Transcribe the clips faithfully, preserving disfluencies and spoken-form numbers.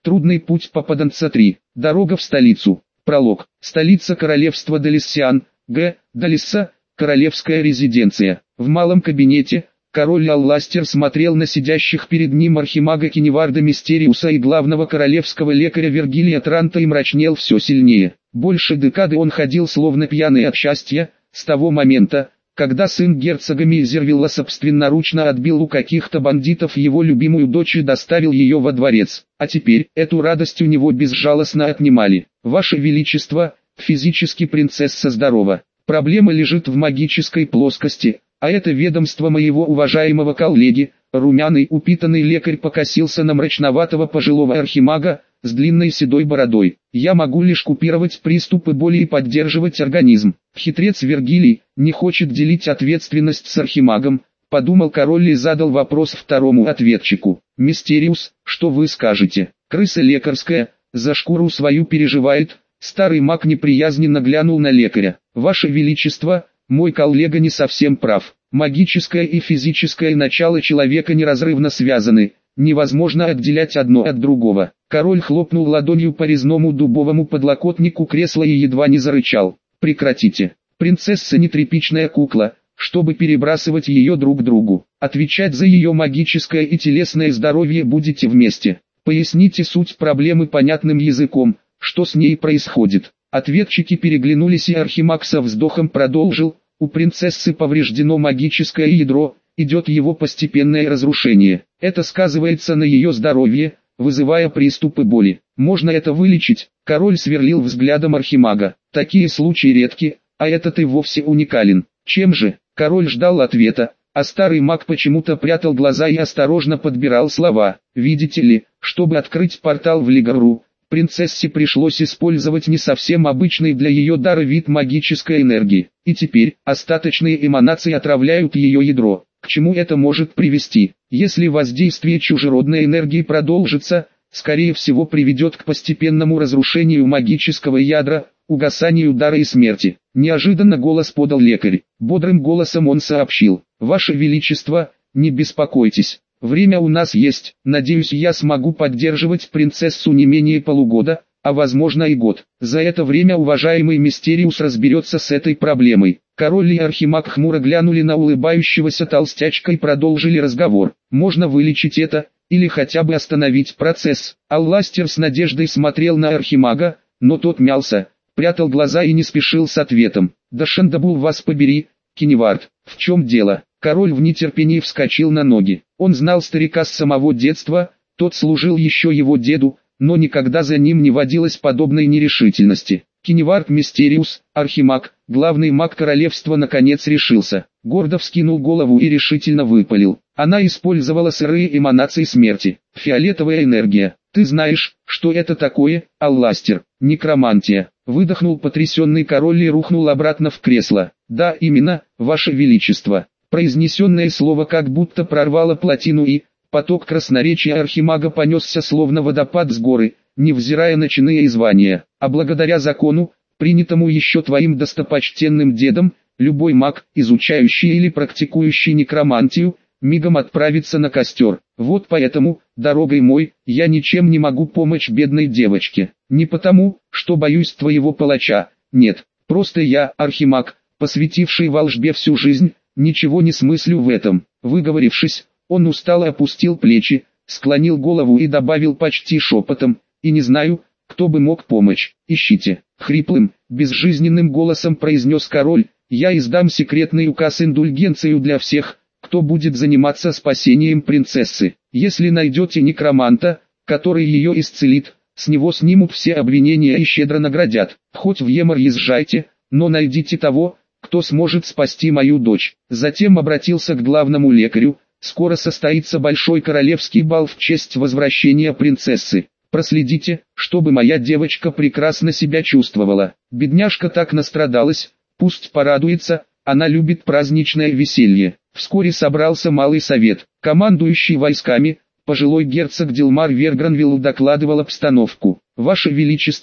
Трудный путь попаданца три. Дорога в столицу. Пролог. Столица королевства Далиссиан, Г. Далисса, королевская резиденция. В малом кабинете король Алластер смотрел на сидящих перед ним архимага Киневарда Мистериуса и главного королевского лекаря Вергилия Транта и мрачнел все сильнее. Больше декады он ходил словно пьяный от счастья, с того момента, когда сын герцога Мизервилла собственноручно отбил у каких-то бандитов его любимую дочь и доставил ее во дворец. А теперь эту радость у него безжалостно отнимали. «Ваше Величество, физически принцесса здорова. Проблема лежит в магической плоскости, а это ведомство моего уважаемого коллеги». Румяный упитанный лекарь покосился на мрачноватого пожилого архимага с длинной седой бородой. «Я могу лишь купировать приступы боли и поддерживать организм». Хитрец Вергилий не хочет делить ответственность с архимагом, подумал король и задал вопрос второму ответчику. «Мистериус, что вы скажете? Крыса лекарская, за шкуру свою переживает». Старый маг неприязненно глянул на лекаря. «Ваше Величество, мой коллега не совсем прав. Магическое и физическое начало человека неразрывно связаны, невозможно отделять одно от другого». Король хлопнул ладонью по резному дубовому подлокотнику кресла и едва не зарычал. «Прекратите. Принцесса не тряпичная кукла, чтобы перебрасывать ее друг другу. Отвечать за ее магическое и телесное здоровье будете вместе. Поясните суть проблемы понятным языком, что с ней происходит». Ответчики переглянулись, и архимаг со вздохом продолжил. «У принцессы повреждено магическое ядро, идет его постепенное разрушение. Это сказывается на ее здоровье, вызывая приступы боли. Можно это вылечить?» Король сверлил взглядом архимага. «Такие случаи редки, а этот и вовсе уникален. Чем же?» Король ждал ответа, а старый маг почему-то прятал глаза и осторожно подбирал слова. «Видите ли, чтобы открыть портал в Лигару, принцессе пришлось использовать не совсем обычный для ее дара вид магической энергии, и теперь остаточные эманации отравляют ее ядро. К чему это может привести? Если воздействие чужеродной энергии продолжится, скорее всего приведет к постепенному разрушению магического ядра, угасанию дара и смерти». Неожиданно голос подал лекарь. Бодрым голосом он сообщил: «Ваше Величество, не беспокойтесь. Время у нас есть, надеюсь, я смогу поддерживать принцессу не менее полугода, а возможно и год. За это время уважаемый Мистериус разберется с этой проблемой». Король и архимаг хмуро глянули на улыбающегося толстячка и продолжили разговор. «Можно вылечить это, или хотя бы остановить процесс». Алластер с надеждой смотрел на архимага, но тот мялся, прятал глаза и не спешил с ответом. «Да Шандабул вас побери, Киневард, в чем дело?» Король в нетерпении вскочил на ноги. Он знал старика с самого детства, тот служил еще его деду, но никогда за ним не водилось подобной нерешительности. Киневард Мистериус, архимаг, главный маг королевства, наконец решился. Гордо вскинул голову и решительно выпалил. Она использовала сырые эманации смерти. Фиолетовая энергия. «Ты знаешь, что это такое, Алластер?» «Некромантия». Выдохнул потрясенный король и рухнул обратно в кресло. «Да, именно, Ваше Величество». Произнесенное слово как будто прорвало плотину, и поток красноречия архимага понесся словно водопад с горы, невзирая на чины и звания. «А благодаря закону, принятому еще твоим достопочтенным дедом, любой маг, изучающий или практикующий некромантию, мигом отправится на костер. Вот поэтому, дорогой мой, я ничем не могу помочь бедной девочке. Не потому, что боюсь твоего палача, нет, просто я, архимаг, посвятивший волшбе всю жизнь, ничего не смыслю в этом». Выговорившись, он устало опустил плечи, склонил голову и добавил почти шепотом: «И не знаю, кто бы мог помочь. Ищите». Хриплым, безжизненным голосом произнес король: «Я издам секретный указ, индульгенцию для всех, кто будет заниматься спасением принцессы. Если найдете некроманта, который ее исцелит, с него снимут все обвинения и щедро наградят. Хоть в Емар езжайте, но найдите того, кто сможет спасти мою дочь». Затем обратился к главному лекарю: «Скоро состоится большой королевский бал в честь возвращения принцессы. Проследите, чтобы моя девочка прекрасно себя чувствовала. Бедняжка так настрадалась, пусть порадуется, она любит праздничное веселье». Вскоре собрался малый совет. Командующий войсками, пожилой герцог Дилмар Вергранвилл, докладывал обстановку. «Ваше Величество,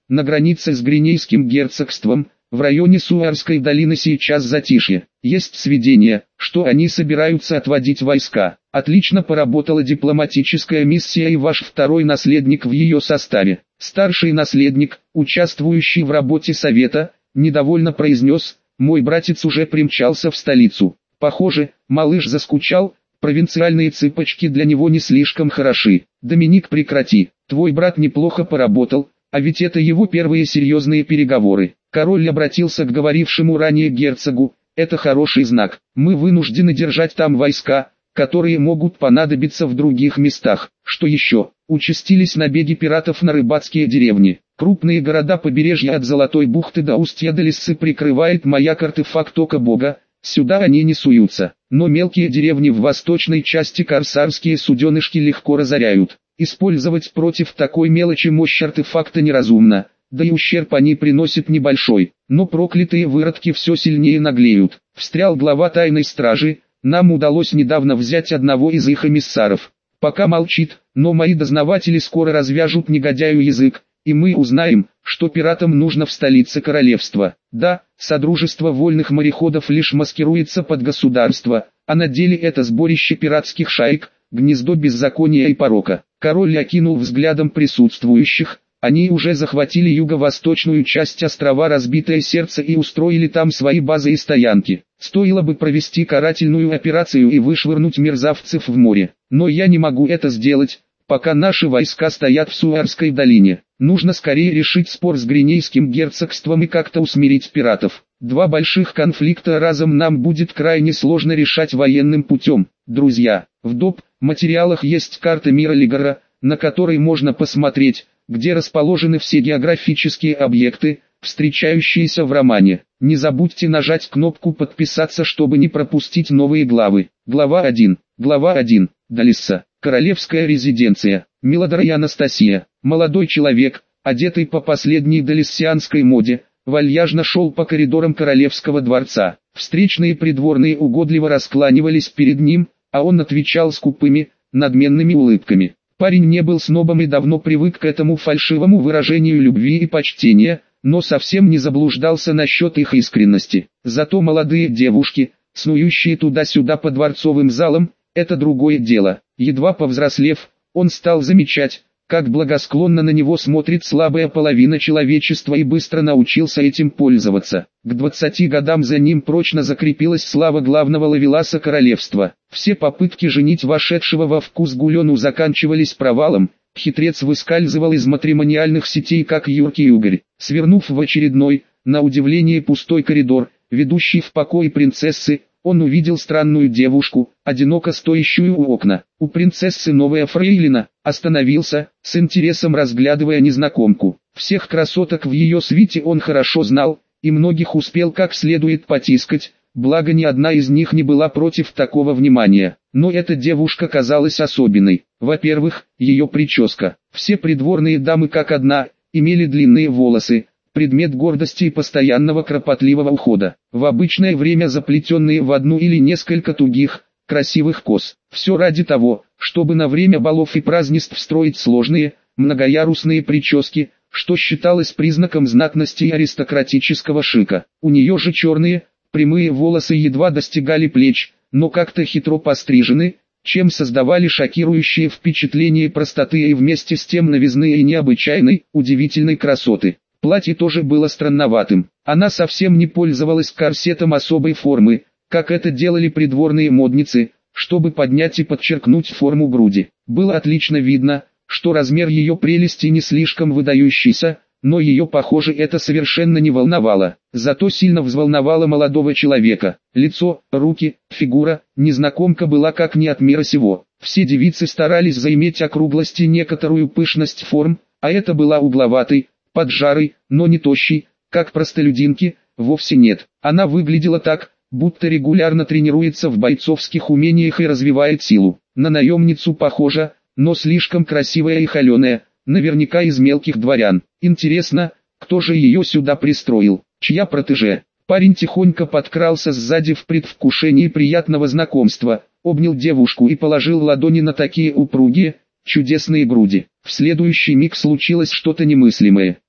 на границе с Гринейским герцогством, в районе Суарской долины сейчас затишье. Есть сведения, что они собираются отводить войска. Отлично поработала дипломатическая миссия и ваш второй наследник в ее составе. Старший наследник, участвующий в работе совета, недовольно произнес: «Мой братец уже примчался в столицу. Похоже, малыш заскучал, провинциальные цыпочки для него не слишком хороши. Доминик, прекрати, твой брат неплохо поработал, а ведь это его первые серьезные переговоры». Король обратился к говорившему ранее герцогу: «Это хороший знак, мы вынуждены держать там войска, которые могут понадобиться в других местах». Что еще? Участились набеги пиратов на рыбацкие деревни. Крупные города побережья от Золотой бухты до устья Далиссы прикрывает маяк-артефакт Ока Бога, сюда они не суются. Но мелкие деревни в восточной части корсарские суденышки легко разоряют. Использовать против такой мелочи мощь артефакта неразумно, да и ущерб они приносят небольшой. Но проклятые выродки все сильнее наглеют. Встрял глава тайной стражи: «Нам удалось недавно взять одного из их эмиссаров. Пока молчит, но мои дознаватели скоро развяжут негодяю язык, и мы узнаем, что пиратам нужно в столице королевства. Да, Содружество вольных мореходов лишь маскируется под государство, а на деле это сборище пиратских шаек, гнездо беззакония и порока». Король окинул взглядом присутствующих. Они уже захватили юго-восточную часть острова Разбитое Сердце и устроили там свои базы и стоянки. Стоило бы провести карательную операцию и вышвырнуть мерзавцев в море. Но я не могу это сделать, пока наши войска стоят в Суарской долине. Нужно скорее решить спор с Гринейским герцогством и как-то усмирить пиратов. Два больших конфликта разом нам будет крайне сложно решать военным путем. Друзья, в доп. Материалах есть карта мира Лигора, на которой можно посмотреть, где расположены все географические объекты, встречающиеся в романе. Не забудьте нажать кнопку «Подписаться», чтобы не пропустить новые главы. Глава один. Глава один. Далисса. Королевская резиденция. Милодрай Анастасия. Молодой человек, одетый по последней далиссианской моде, вальяжно шел по коридорам королевского дворца. Встречные придворные угодливо раскланивались перед ним, а он отвечал скупыми, надменными улыбками. Парень не был снобом и давно привык к этому фальшивому выражению любви и почтения, но совсем не заблуждался насчет их искренности. Зато молодые девушки, снующие туда-сюда по дворцовым залам, это другое дело. Едва повзрослев, он стал замечать, как благосклонно на него смотрит слабая половина человечества, и быстро научился этим пользоваться. К двадцати годам за ним прочно закрепилась слава главного ловеласа королевства. Все попытки женить вошедшего во вкус Гулену заканчивались провалом. Хитрец выскальзывал из матримониальных сетей как юркий угорь. Свернув в очередной, на удивление пустой коридор, ведущий в покой принцессы, он увидел странную девушку, одиноко стоящую у окна. У принцессы новая фрейлина. Остановился, с интересом разглядывая незнакомку. Всех красоток в ее свите он хорошо знал, и многих успел как следует потискать, благо ни одна из них не была против такого внимания. Но эта девушка казалась особенной. Во-первых, ее прическа. Все придворные дамы как одна, имели длинные волосы, предмет гордости и постоянного кропотливого ухода, в обычное время заплетенные в одну или несколько тугих, красивых кос. Все ради того, чтобы на время балов и празднеств строить сложные, многоярусные прически, что считалось признаком знатности и аристократического шика. У нее же черные, прямые волосы едва достигали плеч, но как-то хитро пострижены, чем создавали шокирующее впечатление простоты и вместе с тем новизны и необычайной, удивительной красоты. Платье тоже было странноватым. Она совсем не пользовалась корсетом особой формы, как это делали придворные модницы, чтобы поднять и подчеркнуть форму груди. Было отлично видно, что размер ее прелести не слишком выдающийся, но ее, похоже, это совершенно не волновало. Зато сильно взволновало молодого человека. Лицо, руки, фигура, незнакомка была как не от мира сего. Все девицы старались заиметь округлость и некоторую пышность форм, а это была угловатой, поджарой, но не тощей, как простолюдинки, вовсе нет. Она выглядела так, будто регулярно тренируется в бойцовских умениях и развивает силу. На наемницу похожа, но слишком красивая и холеная, наверняка из мелких дворян. Интересно, кто же ее сюда пристроил, чья протеже? Парень тихонько подкрался сзади в предвкушении приятного знакомства, обнял девушку и положил ладони на такие упругие, чудесные груди. В следующий миг случилось что-то немыслимое.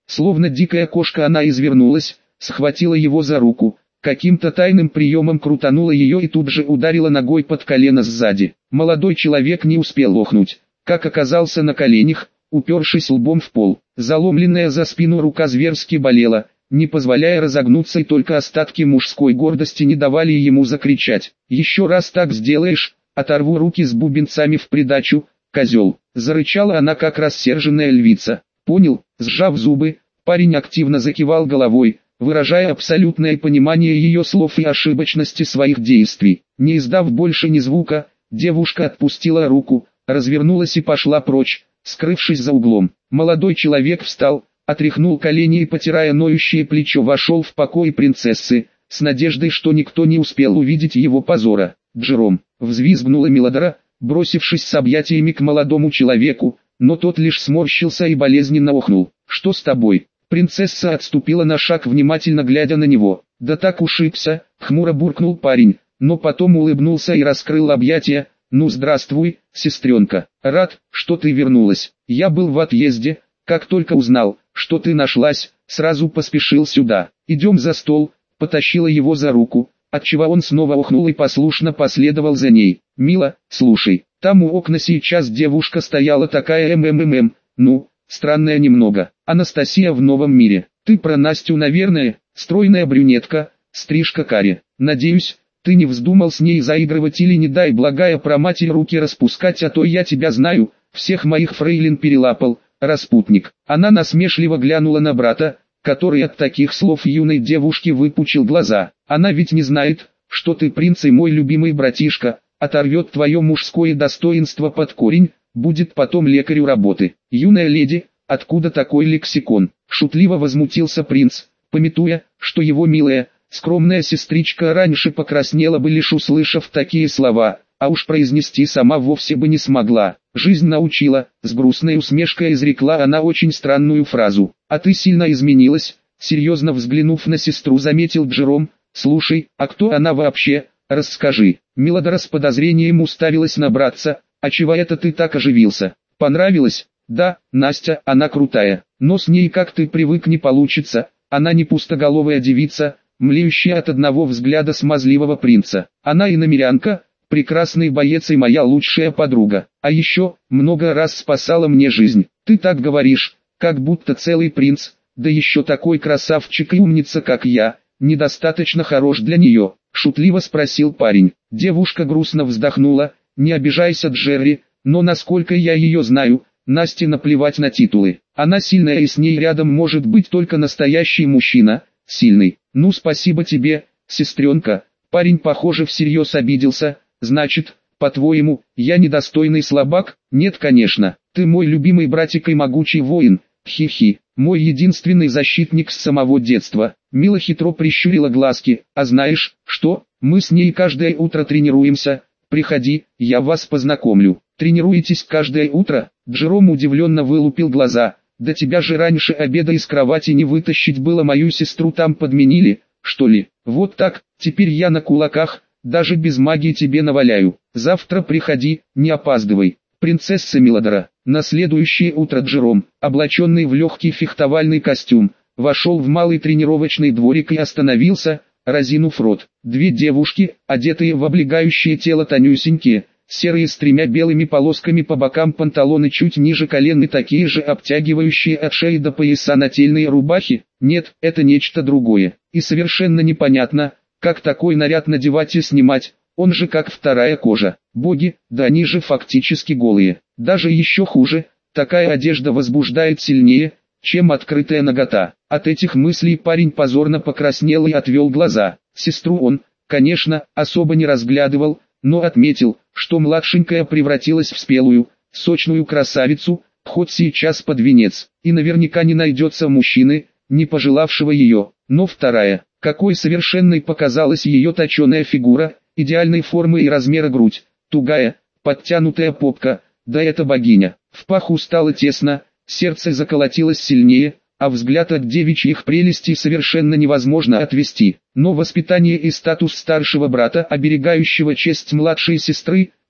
Словно дикая кошка она извернулась, схватила его за руку, каким-то тайным приемом крутанула ее и тут же ударила ногой под колено сзади. Молодой человек не успел охнуть, как оказался на коленях, упершись лбом в пол. Заломленная за спину рука зверски болела, не позволяя разогнуться, и только остатки мужской гордости не давали ему закричать. «Еще раз так сделаешь, оторву руки с бубенцами в придачу, козел!» Зарычала она, как рассерженная львица. «Понял», сжав зубы, парень активно закивал головой, выражая абсолютное понимание ее слов и ошибочности своих действий. Не издав больше ни звука, девушка отпустила руку, развернулась и пошла прочь, скрывшись за углом. Молодой человек встал, отряхнул колени и, потирая ноющее плечо, вошел в покой принцессы, с надеждой, что никто не успел увидеть его позора. «Джером!» — взвизгнула Мелодора, бросившись с объятиями к молодому человеку, но тот лишь сморщился и болезненно охнул. «Что с тобой?» Принцесса отступила на шаг, внимательно глядя на него. «Да так ушибся», — хмуро буркнул парень, но потом улыбнулся и раскрыл объятия. «Ну здравствуй, сестренка, рад, что ты вернулась. Я был в отъезде, как только узнал, что ты нашлась, сразу поспешил сюда. Идем за стол», — потащила его за руку, отчего он снова охнул и послушно последовал за ней. «Мила, слушай, там у окна сейчас девушка стояла такая мммм, ну, странная немного. Анастасия в новом мире. Ты про Настю, наверное, стройная брюнетка, стрижка каре. Надеюсь, ты не вздумал с ней заигрывать или, не дай благая про матерь, руки распускать, а то я тебя знаю, всех моих фрейлин перелапал, распутник». Она насмешливо глянула на брата, который от таких слов юной девушки выпучил глаза. «Она ведь не знает, что ты принц и мой любимый братишка, оторвет твое мужское достоинство под корень, будет потом лекарю работы». «Юная леди, откуда такой лексикон?» — шутливо возмутился принц, памятуя, что его милая, скромная сестричка раньше покраснела бы, лишь услышав такие слова, а уж произнести сама вовсе бы не смогла. «Жизнь научила», — с грустной усмешкой изрекла она очень странную фразу. «А ты сильно изменилась», — серьезно взглянув на сестру, заметил Джером. «Слушай, а кто она вообще? Расскажи». Мелодора с подозрением уставилась на братца. «А чего это ты так оживился? Понравилось?» «Да, Настя, она крутая, но с ней, как ты привык, не получится. Она не пустоголовая девица, млеющая от одного взгляда смазливого принца. Она иномерянка, прекрасный боец и моя лучшая подруга. А еще, много раз спасала мне жизнь». «Ты так говоришь, как будто целый принц, да еще такой красавчик и умница, как я, недостаточно хорош для нее», — шутливо спросил парень. Девушка грустно вздохнула. «Не обижайся, Джерри, но насколько я ее знаю, Насте наплевать на титулы. Она сильная, и с ней рядом может быть только настоящий мужчина, сильный». «Ну спасибо тебе, сестренка». Парень, похоже, всерьез обиделся. «Значит, по-твоему, я недостойный слабак?» «Нет, конечно, ты мой любимый братик и могучий воин, хи-хи, мой единственный защитник с самого детства». Мила хитро прищурила глазки. «А знаешь, что, мы с ней каждое утро тренируемся, приходи, я вас познакомлю». «Тренируетесь каждое утро?» Джером удивленно вылупил глаза. «Да тебя же раньше обеда из кровати не вытащить было, мою сестру там подменили, что ли?» «Вот так, теперь я на кулаках, даже без магии тебе наваляю. Завтра приходи, не опаздывай». Принцесса Мелодора. На следующее утро Джером, облаченный в легкий фехтовальный костюм, вошел в малый тренировочный дворик и остановился, разинув рот. Две девушки, одетые в облегающее тело тонюсенькие, серые с тремя белыми полосками по бокам панталоны чуть ниже колен и такие же обтягивающие от шеи до пояса нательные рубахи. Нет, это нечто другое. И совершенно непонятно, как такой наряд надевать и снимать, он же как вторая кожа. Боги, да они же фактически голые. Даже еще хуже, такая одежда возбуждает сильнее, чем открытая нагота. От этих мыслей парень позорно покраснел и отвел глаза. Сестру он, конечно, особо не разглядывал, но отметил, что младшенькая превратилась в спелую, сочную красавицу, хоть сейчас под венец, и наверняка не найдется мужчины, не пожелавшего ее. Но вторая, какой совершенной показалась ее точеная фигура, идеальной формы и размера грудь, тугая, подтянутая попка, да это богиня. В паху стало тесно, сердце заколотилось сильнее, а взгляд от девичьих прелестей совершенно невозможно отвести. Но воспитание и статус старшего брата, оберегающего честь младшей сестры,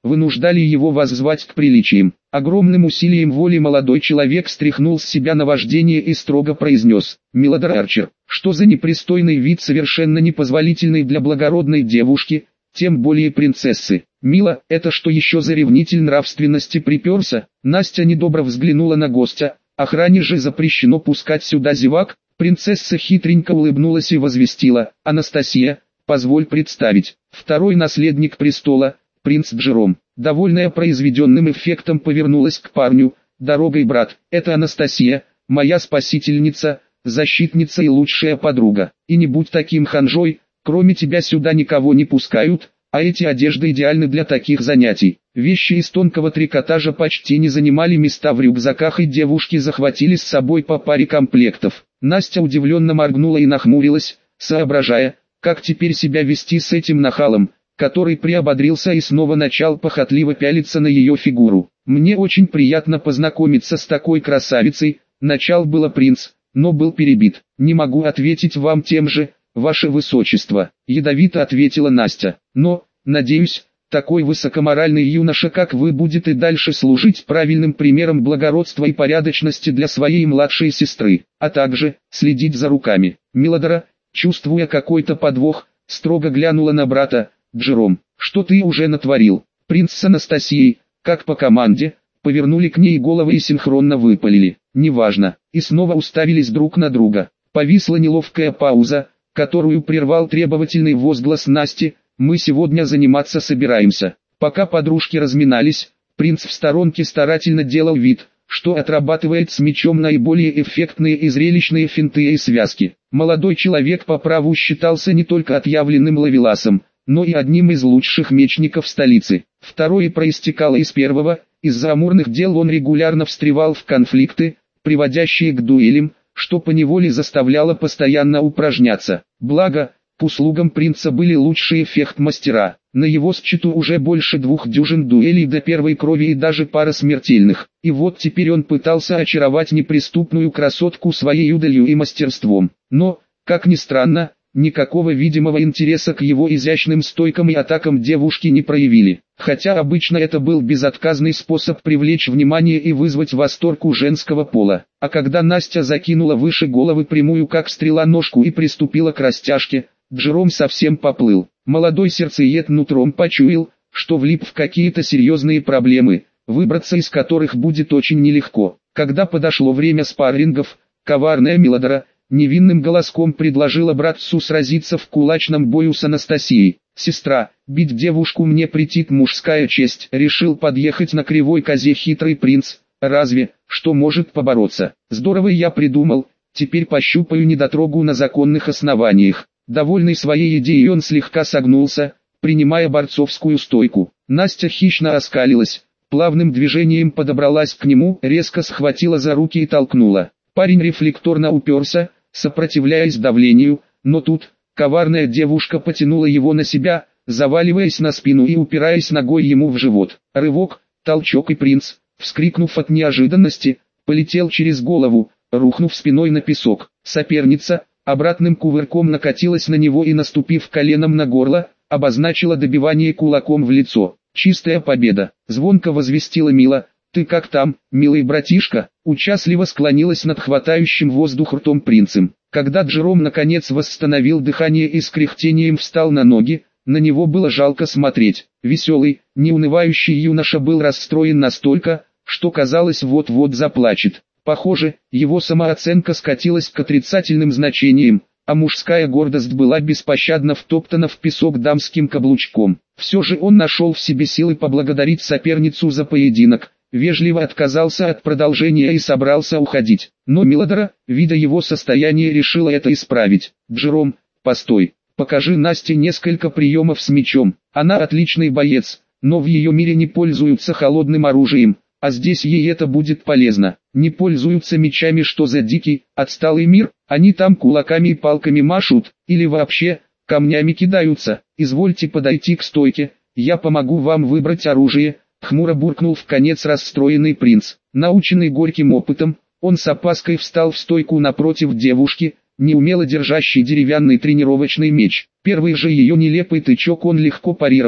вынуждали его воззвать к приличиям. Огромным усилием воли молодой человек стряхнул с себя наваждение и строго произнес: «Милдред Арчер, что за непристойный вид, совершенно непозволительный для благородной девушки, тем более принцессы. Мила, это что еще за ревнитель нравственности приперся?» Настя недобро взглянула на гостя. «Охране же запрещено пускать сюда зевак». Принцесса хитренько улыбнулась и возвестила: «Анастасия, позволь представить, второй наследник престола, принц Джером». Довольная произведенным эффектом, повернулась к парню: «Дорогой, брат, это Анастасия, моя спасительница, защитница и лучшая подруга. И не будь таким ханжой, кроме тебя сюда никого не пускают, а эти одежды идеальны для таких занятий». Вещи из тонкого трикотажа почти не занимали места в рюкзаках, и девушки захватили с собой по паре комплектов. Настя удивленно моргнула и нахмурилась, соображая, как теперь себя вести с этим нахалом, который приободрился и снова начал похотливо пялиться на ее фигуру. «Мне очень приятно познакомиться с такой красавицей», — начал было принц, но был перебит. «Не могу ответить вам тем же, ваше высочество», — ядовито ответила Настя. «Но, надеюсь, такой высокоморальный юноша, как вы, будет и дальше служить правильным примером благородства и порядочности для своей младшей сестры, а также следить за руками». Милдред, чувствуя какой-то подвох, строго глянула на брата: «Джером, что ты уже натворил?» Принц с Анастасией, как по команде, повернули к ней головы и синхронно выпалили: «Неважно», и снова уставились друг на друга. Повисла неловкая пауза, которую прервал требовательный возглас Насти: «Мы сегодня заниматься собираемся». Пока подружки разминались, принц в сторонке старательно делал вид, что отрабатывает с мечом наиболее эффектные и зрелищные финты и связки. Молодой человек по праву считался не только отъявленным ловеласом, но и одним из лучших мечников столицы. Второе проистекало из первого: из-за амурных дел он регулярно встревал в конфликты, приводящие к дуэлям, что поневоле заставляло постоянно упражняться. Благо, к услугам принца были лучшие фехт-мастера. На его счету уже больше двух дюжин дуэлей до первой крови и даже пара смертельных. И вот теперь он пытался очаровать неприступную красотку своей удалью и мастерством. Но, как ни странно, никакого видимого интереса к его изящным стойкам и атакам девушки не проявили. Хотя обычно это был безотказный способ привлечь внимание и вызвать восторг у женского пола. А когда Настя закинула выше головы прямую как стрела ножку и приступила к растяжке, Джером совсем поплыл. Молодой сердцеед нутром почуял, что влип в какие-то серьезные проблемы, выбраться из которых будет очень нелегко. Когда подошло время спаррингов, коварная Милдред невинным голоском предложила братцу сразиться в кулачном бою с Анастасией. «Сестра, бить девушку мне претит мужская честь», — решил подъехать на кривой козе хитрый принц. «Разве, что может побороться? Здорово я придумал, теперь пощупаю недотрогу на законных основаниях». Довольный своей идеей, он слегка согнулся, принимая борцовскую стойку. Настя хищно оскалилась, плавным движением подобралась к нему, резко схватила за руки и толкнула. Парень рефлекторно уперся, сопротивляясь давлению, но тут коварная девушка потянула его на себя, заваливаясь на спину и упираясь ногой ему в живот. Рывок, толчок, и принц, вскрикнув от неожиданности, полетел через голову, рухнув спиной на песок. Соперница обратным кувырком накатилась на него и, наступив коленом на горло, обозначила добивание кулаком в лицо. «Чистая победа!» — звонко возвестила Мила. «Ты как там, милый братишка?» Участливо склонилась над хватающим воздух ртом принцем. Когда Джером наконец восстановил дыхание и с кряхтением встал на ноги, на него было жалко смотреть. Веселый, неунывающий юноша был расстроен настолько, что казалось, вот-вот заплачет. Похоже, его самооценка скатилась к отрицательным значениям, а мужская гордость была беспощадно втоптана в песок дамским каблучком. Все же он нашел в себе силы поблагодарить соперницу за поединок, вежливо отказался от продолжения и собрался уходить. Но Милдред, видя его состояние, решила это исправить. «Джером, постой, покажи Насте несколько приемов с мечом. Она отличный боец, но в ее мире не пользуются холодным оружием, а здесь ей это будет полезно. Не пользуются мечами, что за дикий, отсталый мир? Они там кулаками и палками машут, или вообще, камнями кидаются. Извольте подойти к стойке, я помогу вам выбрать оружие», — хмуро буркнул вконец расстроенный принц. Наученный горьким опытом, он с опаской встал в стойку напротив девушки, неумело держащей деревянный тренировочный меч. Первый же ее нелепый тычок он легко парировал,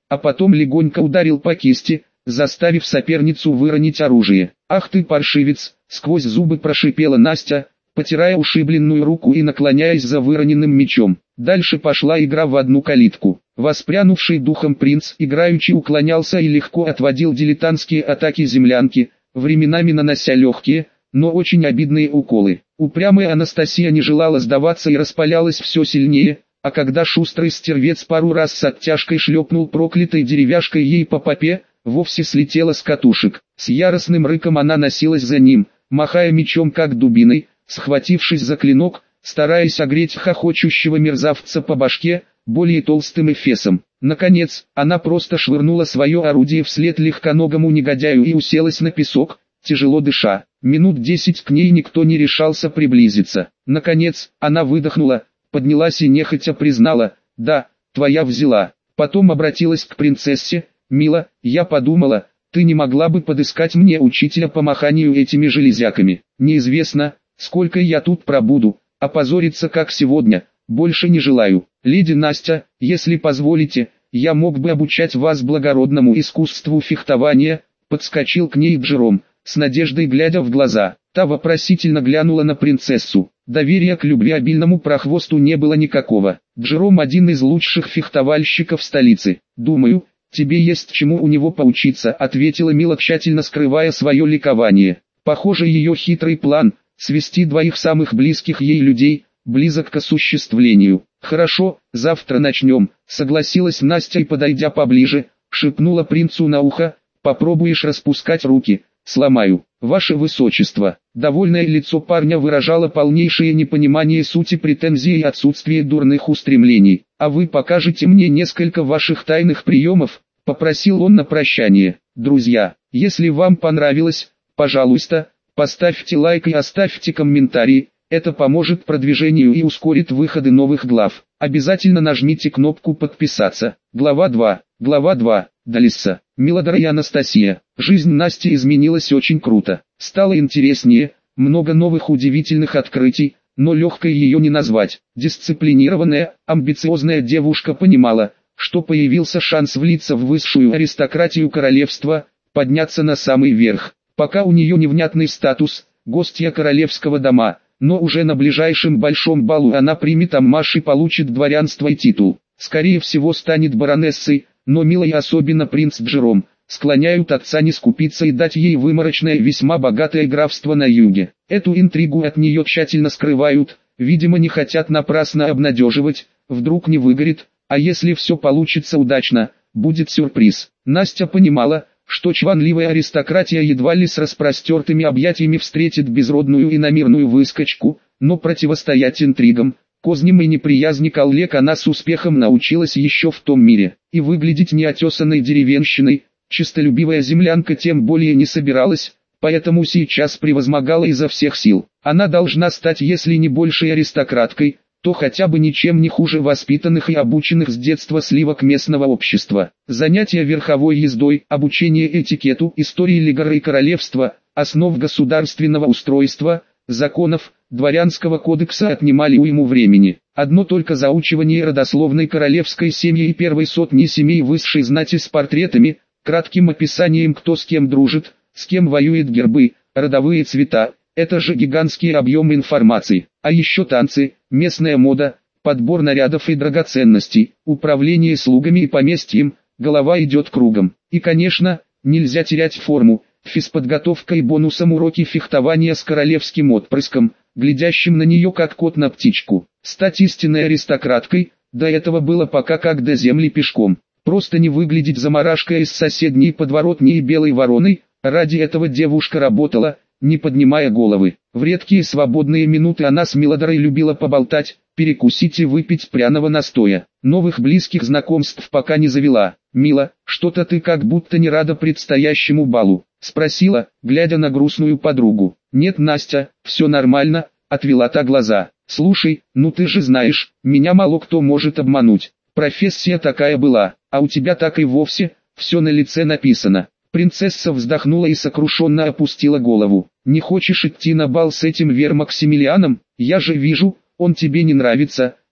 а потом легонько ударил по кисти, заставив соперницу выронить оружие. «Ах ты паршивец!» — сквозь зубы прошипела Настя, потирая ушибленную руку и наклоняясь за выроненным мечом. Дальше пошла игра в одну калитку. Воспрянувший духом принц играючи уклонялся и легко отводил дилетантские атаки землянки, временами нанося легкие, но очень обидные уколы. Упрямая Анастасия не желала сдаваться и распалялась все сильнее, а когда шустрый стервец пару раз с оттяжкой шлепнул проклятой деревяшкой ей по попе, вовсе слетела с катушек. С яростным рыком она носилась за ним, махая мечом как дубиной, схватившись за клинок, стараясь огреть хохочущего мерзавца по башке, более толстым эфесом. Наконец, она просто швырнула свое орудие вслед легконогому негодяю и уселась на песок, тяжело дыша. Минут десять к ней никто не решался приблизиться. Наконец, она выдохнула, поднялась и нехотя признала: «Да, твоя взяла». Потом обратилась к принцессе: «Мила, я подумала, ты не могла бы подыскать мне учителя по маханию этими железяками? Неизвестно, сколько я тут пробуду, опозориться как сегодня, больше не желаю. Леди Настя, если позволите, я мог бы обучать вас благородному искусству фехтования», подскочил к ней Джером, с надеждой глядя в глаза. Та вопросительно глянула на принцессу. Доверия к любвеобильному прохвосту не было никакого. Джером один из лучших фехтовальщиков столицы. «Думаю, тебе есть чему у него поучиться», ответила Мила, тщательно скрывая свое ликование. Похоже, ее хитрый план — свести двоих самых близких ей людей — близок к осуществлению. «Хорошо, завтра начнем», согласилась Настя и, подойдя поближе, шепнула принцу на ухо: «Попробуешь распускать руки, сломаю». «Ваше высочество». Довольное лицо парня выражало полнейшее непонимание сути претензий и отсутствие дурных устремлений. «А вы покажете мне несколько ваших тайных приемов?» — попросил он на прощание. «Друзья, если вам понравилось, пожалуйста, поставьте лайк и оставьте комментарий. Это поможет продвижению и ускорит выходы новых глав. Обязательно нажмите кнопку подписаться. Глава два. Глава два. Далисса, Милодора и Анастасия. Жизнь Насти изменилась очень круто. Стало интереснее, много новых удивительных открытий, но легкой ее не назвать. Дисциплинированная, амбициозная девушка понимала, что появился шанс влиться в высшую аристократию королевства, подняться на самый верх. Пока у нее невнятный статус, гостья королевского дома, но уже на ближайшем большом балу она примет аммаж и получит дворянство и титул. Скорее всего станет баронессой, но Мила и особенно принц Джером склоняют отца не скупиться и дать ей выморочное весьма богатое графство на юге. Эту интригу от нее тщательно скрывают, видимо не хотят напрасно обнадеживать, вдруг не выгорит, а если все получится удачно, будет сюрприз. Настя понимала, что чванливая аристократия едва ли с распростертыми объятиями встретит безродную иномирную выскочку, но противостоять интригам, козням и неприязни коллег она с успехом научилась еще в том мире, и выглядеть неотесанной деревенщиной, чистолюбивая землянка тем более не собиралась, поэтому сейчас превозмогала изо всех сил. Она должна стать, если не большей аристократкой, то хотя бы ничем не хуже воспитанных и обученных с детства сливок местного общества. Занятия верховой ездой, обучение этикету, истории Лигора и королевства, основ государственного устройства, законов, дворянского кодекса отнимали уйму времени. Одно только заучивание родословной королевской семьи и первой сотни семей высшей знати с портретами, кратким описанием, кто с кем дружит, с кем воюет, гербы, родовые цвета. Это же гигантский объем информации. А еще танцы, местная мода, подбор нарядов и драгоценностей, управление слугами и поместьем, голова идет кругом. И конечно, нельзя терять форму, физподготовка и бонусом уроки фехтования с королевским отпрыском, глядящим на нее как кот на птичку. Стать истинной аристократкой, до этого было пока как до земли пешком. Просто не выглядеть заморашкой из соседней подворотни и белой вороной, ради этого девушка работала, не поднимая головы. В редкие свободные минуты она с Милодорой любила поболтать, перекусить и выпить пряного настоя. Новых близких знакомств пока не завела. «Мила, что-то ты как будто не рада предстоящему балу?» — спросила, глядя на грустную подругу. «Нет, Настя, все нормально», — отвела та глаза. «Слушай, ну ты же знаешь, меня мало кто может обмануть. Профессия такая была, а у тебя так и вовсе, все на лице написано». Принцесса вздохнула и сокрушенно опустила голову. «Не хочешь идти на бал с этим Вер Максимилианом? Я же вижу, он тебе не нравится»,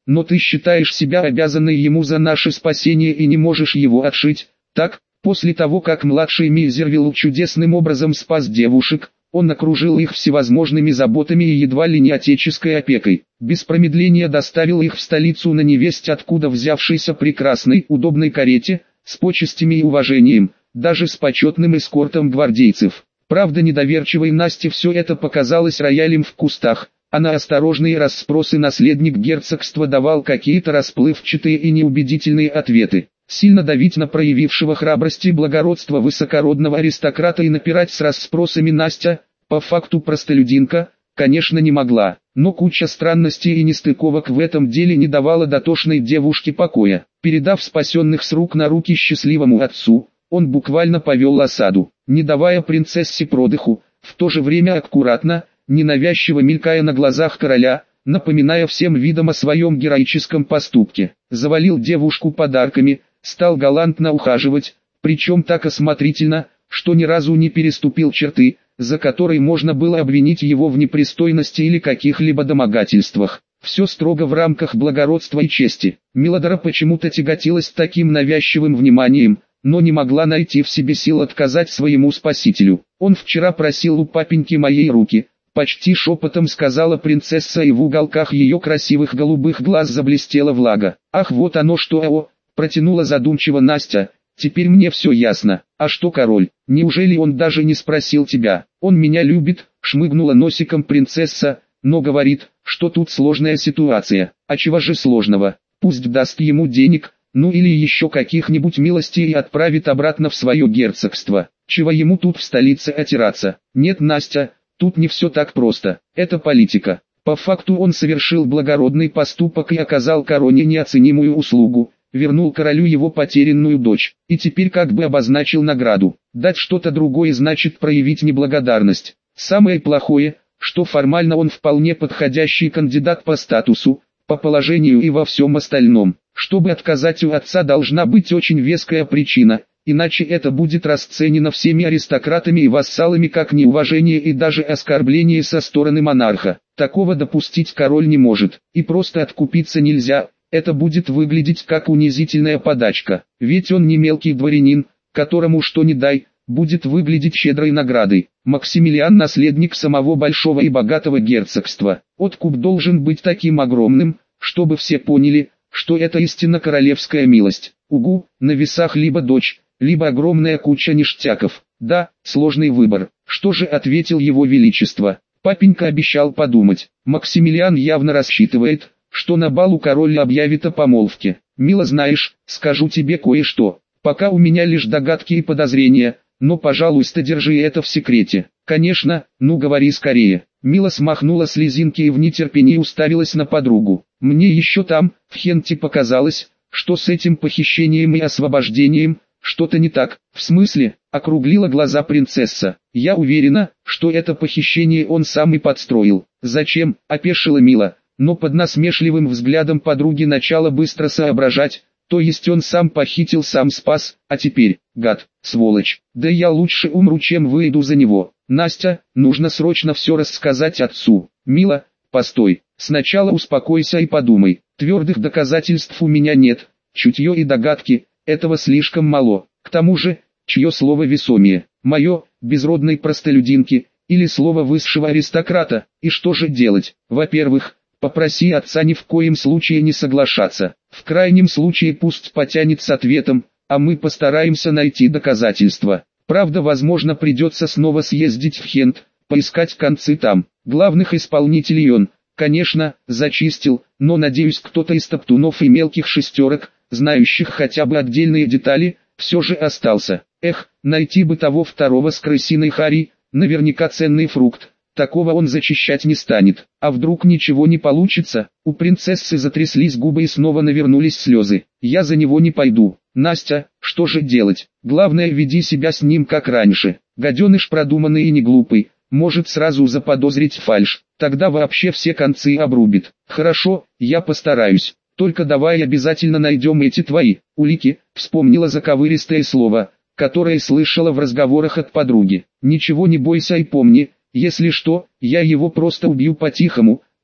но ты считаешь себя обязанной ему за наше спасение и не можешь его отшить, так? После того, как младший Мизервилл чудесным образом спас девушек, он окружил их всевозможными заботами и едва ли не отеческой опекой. Без промедления доставил их в столицу на невесть откуда взявшейся прекрасной, удобной карете, с почестями и уважением, даже с почетным эскортом гвардейцев. Правда, недоверчивой Насте все это показалось роялем в кустах, а на осторожные расспросы наследник герцогства давал какие-то расплывчатые и неубедительные ответы. Сильно давить на проявившего храбрости и благородство высокородного аристократа и напирать с расспросами Настя, по факту простолюдинка, конечно не могла, но куча странностей и нестыковок в этом деле не давала дотошной девушке покоя. Передав спасенных с рук на руки счастливому отцу, он буквально повел осаду, не давая принцессе продыху, в то же время аккуратно, ненавязчиво мелькая на глазах короля, напоминая всем видом о своем героическом поступке. Завалил девушку подарками, стал галантно ухаживать, причем так осмотрительно, что ни разу не переступил черты, за которой можно было обвинить его в непристойности или каких-либо домогательствах. Все строго в рамках благородства и чести. Милодора почему-то тяготилась таким навязчивым вниманием, но не могла найти в себе сил отказать своему спасителю. «Он вчера просил у папеньки моей руки», — почти шепотом сказала принцесса, и в уголках ее красивых голубых глаз заблестела влага. «Ах, вот оно что, ао!» — протянула задумчиво Настя. «Теперь мне все ясно. А что король? Неужели он даже не спросил тебя?» «Он меня любит», — шмыгнула носиком принцесса, «но говорит, что тут сложная ситуация». «А чего же сложного? Пусть даст ему денег, ну или еще каких-нибудь милостей и отправит обратно в свое герцогство. Чего ему тут в столице отираться?» «Нет, Настя, тут не все так просто. Это политика. По факту он совершил благородный поступок и оказал короне неоценимую услугу, вернул королю его потерянную дочь, и теперь как бы обозначил награду. Дать что-то другое значит проявить неблагодарность. Самое плохое, что формально он вполне подходящий кандидат по статусу, по положению и во всем остальном. Чтобы отказать у отца, должна быть очень веская причина, иначе это будет расценено всеми аристократами и вассалами как неуважение и даже оскорбление со стороны монарха. Такого допустить король не может, и просто откупиться нельзя. Это будет выглядеть как унизительная подачка, ведь он не мелкий дворянин, которому что ни дай, будет выглядеть щедрой наградой. Максимилиан — наследник самого большого и богатого герцогства. Откуп должен быть таким огромным, чтобы все поняли, что это истинно королевская милость. Угу, на весах либо дочь, либо огромная куча ништяков. Да, сложный выбор. Что же ответил его величество? Папенька обещал подумать. Максимилиан явно рассчитывает, что на балу король объявит о помолвке. «Мило, знаешь, скажу тебе кое-что. Пока у меня лишь догадки и подозрения, но, пожалуйста, держи это в секрете». «Конечно, ну говори скорее». Мила смахнула слезинки и в нетерпении уставилась на подругу. «Мне еще там, в Хенте, показалось, что с этим похищением и освобождением что-то не так». «В смысле?» — округлила глаза принцесса. «Я уверена, что это похищение он сам и подстроил». «Зачем?» — опешила Мила. Но под насмешливым взглядом подруги начала быстро соображать, то есть он сам похитил, сам спас, а теперь, гад, сволочь, да я лучше умру, чем выйду за него. Настя, нужно срочно все рассказать отцу. Мила, постой, сначала успокойся и подумай, твердых доказательств у меня нет, чутье и догадки, этого слишком мало. К тому же, чье слово весомее, мое, безродной простолюдинки, или слово высшего аристократа? И что же делать? Во-первых, попроси отца ни в коем случае не соглашаться. В крайнем случае пусть потянет с ответом, а мы постараемся найти доказательства. Правда, возможно, придется снова съездить в Хент, поискать концы там. Главных исполнителей он, конечно, зачистил, но надеюсь, кто-то из топтунов и мелких шестерок, знающих хотя бы отдельные детали, все же остался. Эх, найти бы того второго с крысиной Хари, наверняка ценный фрукт. Такого он зачищать не станет. А вдруг ничего не получится? У принцессы затряслись губы и снова навернулись слезы. «Я за него не пойду. Настя, что же делать? Главное, веди себя с ним как раньше. Гаденыш продуманный и не глупый, может сразу заподозрить фальшь. Тогда вообще все концы обрубит. Хорошо, я постараюсь. Только давай обязательно найдем эти твои улики», вспомнила заковыристое слово, которое слышала в разговорах от подруги. «Ничего не бойся и помни, если что, я его просто убью по-тихому»,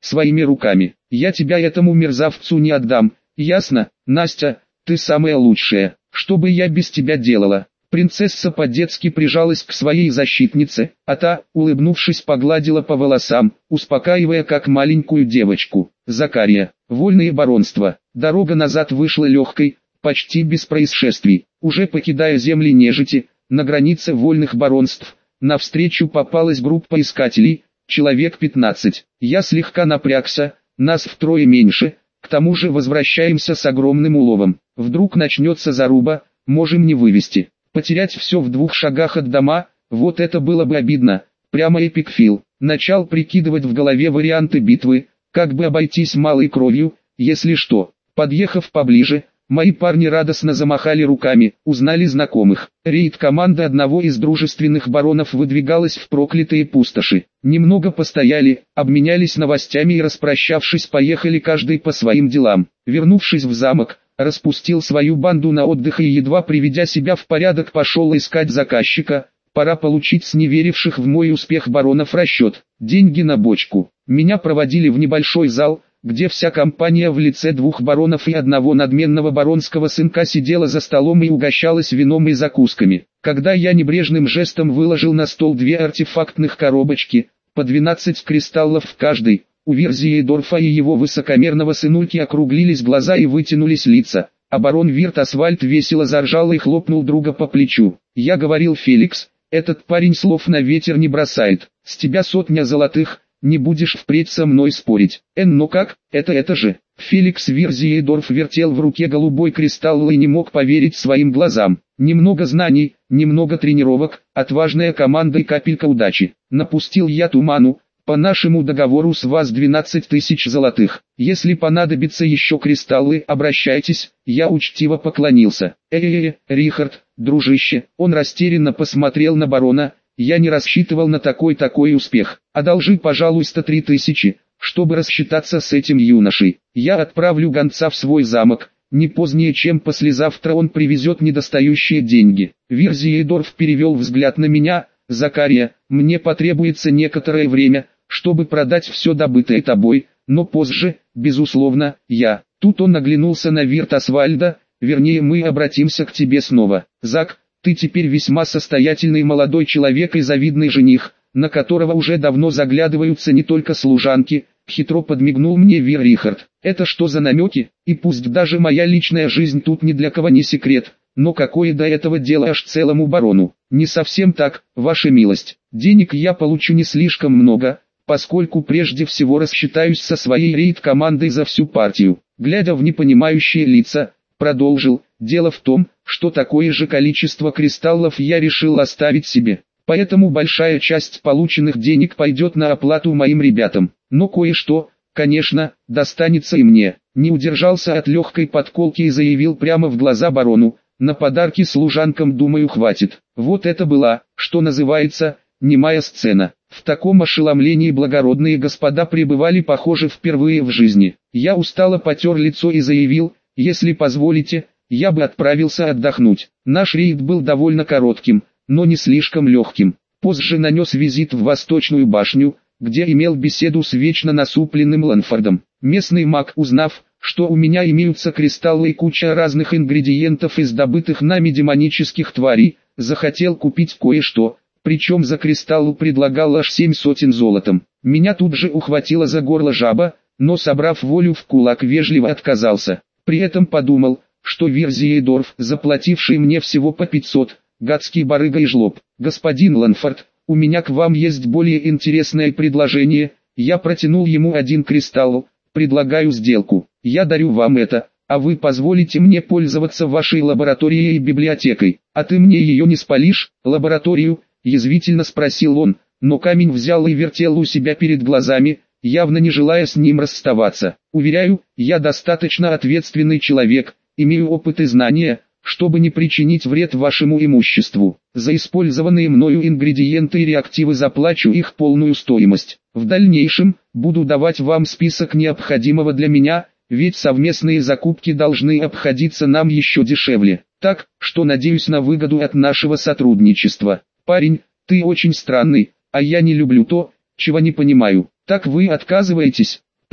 своими руками. Я тебя этому мерзавцу не отдам, ясно, Настя, ты самая лучшая, что бы я без тебя делала?» Принцесса по-детски прижалась к своей защитнице, а та, улыбнувшись, погладила по волосам, успокаивая как маленькую девочку. «Закария, вольное баронство». Дорога назад вышла легкой, почти без происшествий. Уже покидая земли нежити, на границе вольных баронств, навстречу попалась группа искателей, человек пятнадцать. Я слегка напрягся, нас втрое меньше, к тому же возвращаемся с огромным уловом. Вдруг начнется заруба, можем не вывести. Потерять все в двух шагах от дома, вот это было бы обидно, прямо эпикфил. Начал прикидывать в голове варианты битвы, как бы обойтись малой кровью, если что. Подъехав поближе, мои парни радостно замахали руками, узнали знакомых. Рейд-команда одного из дружественных баронов выдвигалась в проклятые пустоши. Немного постояли, обменялись новостями и, распрощавшись, поехали каждый по своим делам. Вернувшись в замок, распустил свою банду на отдых и, едва приведя себя в порядок, пошел искать заказчика. Пора получить с неверивших в мой успех баронов расчет. Деньги на бочку. Меня проводили в небольшой зал, где вся компания в лице двух баронов и одного надменного баронского сынка сидела за столом и угощалась вином и закусками. Когда я небрежным жестом выложил на стол две артефактных коробочки, по двенадцать кристаллов в каждой, у Вирзиедорфа и его высокомерного сынульки округлились глаза и вытянулись лица, а барон Вирт Асвальд весело заржал и хлопнул друга по плечу. «Я говорил, Феликс, этот парень слов на ветер не бросает, с тебя сотня золотых, не будешь впредь со мной спорить». «Эн, но как, это это же...» Феликс Вирзиедорф вертел в руке голубой кристалл и не мог поверить своим глазам. Немного знаний, немного тренировок, отважная команда и капелька удачи. Напустил я туману. «По нашему договору с вас двенадцать тысяч золотых. Если понадобится еще кристаллы, обращайтесь», я учтиво поклонился. «Э-э-э, Рихард, дружище», он растерянно посмотрел на барона, «я не рассчитывал на такой-такой успех. Одолжи, пожалуйста, три тысячи, чтобы рассчитаться с этим юношей. Я отправлю гонца в свой замок, не позднее чем послезавтра он привезет недостающие деньги». Вирзиедорф перевел взгляд на меня. «Закария, мне потребуется некоторое время, чтобы продать все добытое тобой, но позже, безусловно, я». Тут он оглянулся на Вирт Асвальда, «вернее, мы обратимся к тебе снова. Зак, ты теперь весьма состоятельный молодой человек и завидный жених, на которого уже давно заглядываются не только служанки», хитро подмигнул мне Вир Рихард. «Это что за намеки? И пусть даже моя личная жизнь тут ни для кого не секрет, но какое до этого дело аж целому барону?» «Не совсем так, ваша милость. Денег я получу не слишком много, поскольку прежде всего рассчитаюсь со своей рейд-командой за всю партию». Глядя в непонимающие лица, продолжил: «Дело в том, что такое же количество кристаллов я решил оставить себе. Поэтому большая часть полученных денег пойдет на оплату моим ребятам. Но кое-что, конечно, достанется и мне». Не удержался от легкой подколки и заявил прямо в глаза барону: «На подарки служанкам, думаю, хватит». Вот это была, что называется, немая сцена. В таком ошеломлении благородные господа пребывали, похоже, впервые в жизни. Я устало потер лицо и заявил: «Если позволите, я бы отправился отдохнуть». Наш рейд был довольно коротким, но не слишком легким. Позже нанес визит в Восточную башню, где имел беседу с вечно насупленным Ланфордом. Местный маг, узнав, что у меня имеются кристаллы и куча разных ингредиентов из добытых нами демонических тварей, захотел купить кое-что, причем за кристаллу предлагал аж семь сотен золотом. Меня тут же ухватила за горло жаба, но, собрав волю в кулак, вежливо отказался. При этом подумал, что Вирзиедорф, заплативший мне всего по пятьсот, гадский барыга и жлоб. «Господин Ланфорд, у меня к вам есть более интересное предложение». Я протянул ему один кристалл. «Предлагаю сделку. Я дарю вам это, а вы позволите мне пользоваться вашей лабораторией и библиотекой. А ты мне ее не спалишь?» «Лабораторию?» — язвительно спросил он, но камень взял и вертел у себя перед глазами, явно не желая с ним расставаться. «Уверяю, я достаточно ответственный человек, имею опыт и знания, чтобы не причинить вред вашему имуществу. За использованные мною ингредиенты и реактивы заплачу их полную стоимость. В дальнейшем, буду давать вам список необходимого для меня, ведь совместные закупки должны обходиться нам еще дешевле. Так, что надеюсь на выгоду от нашего сотрудничества. Парень, ты очень странный, а я не люблю то, чего не понимаю». «Так вы отказываетесь?»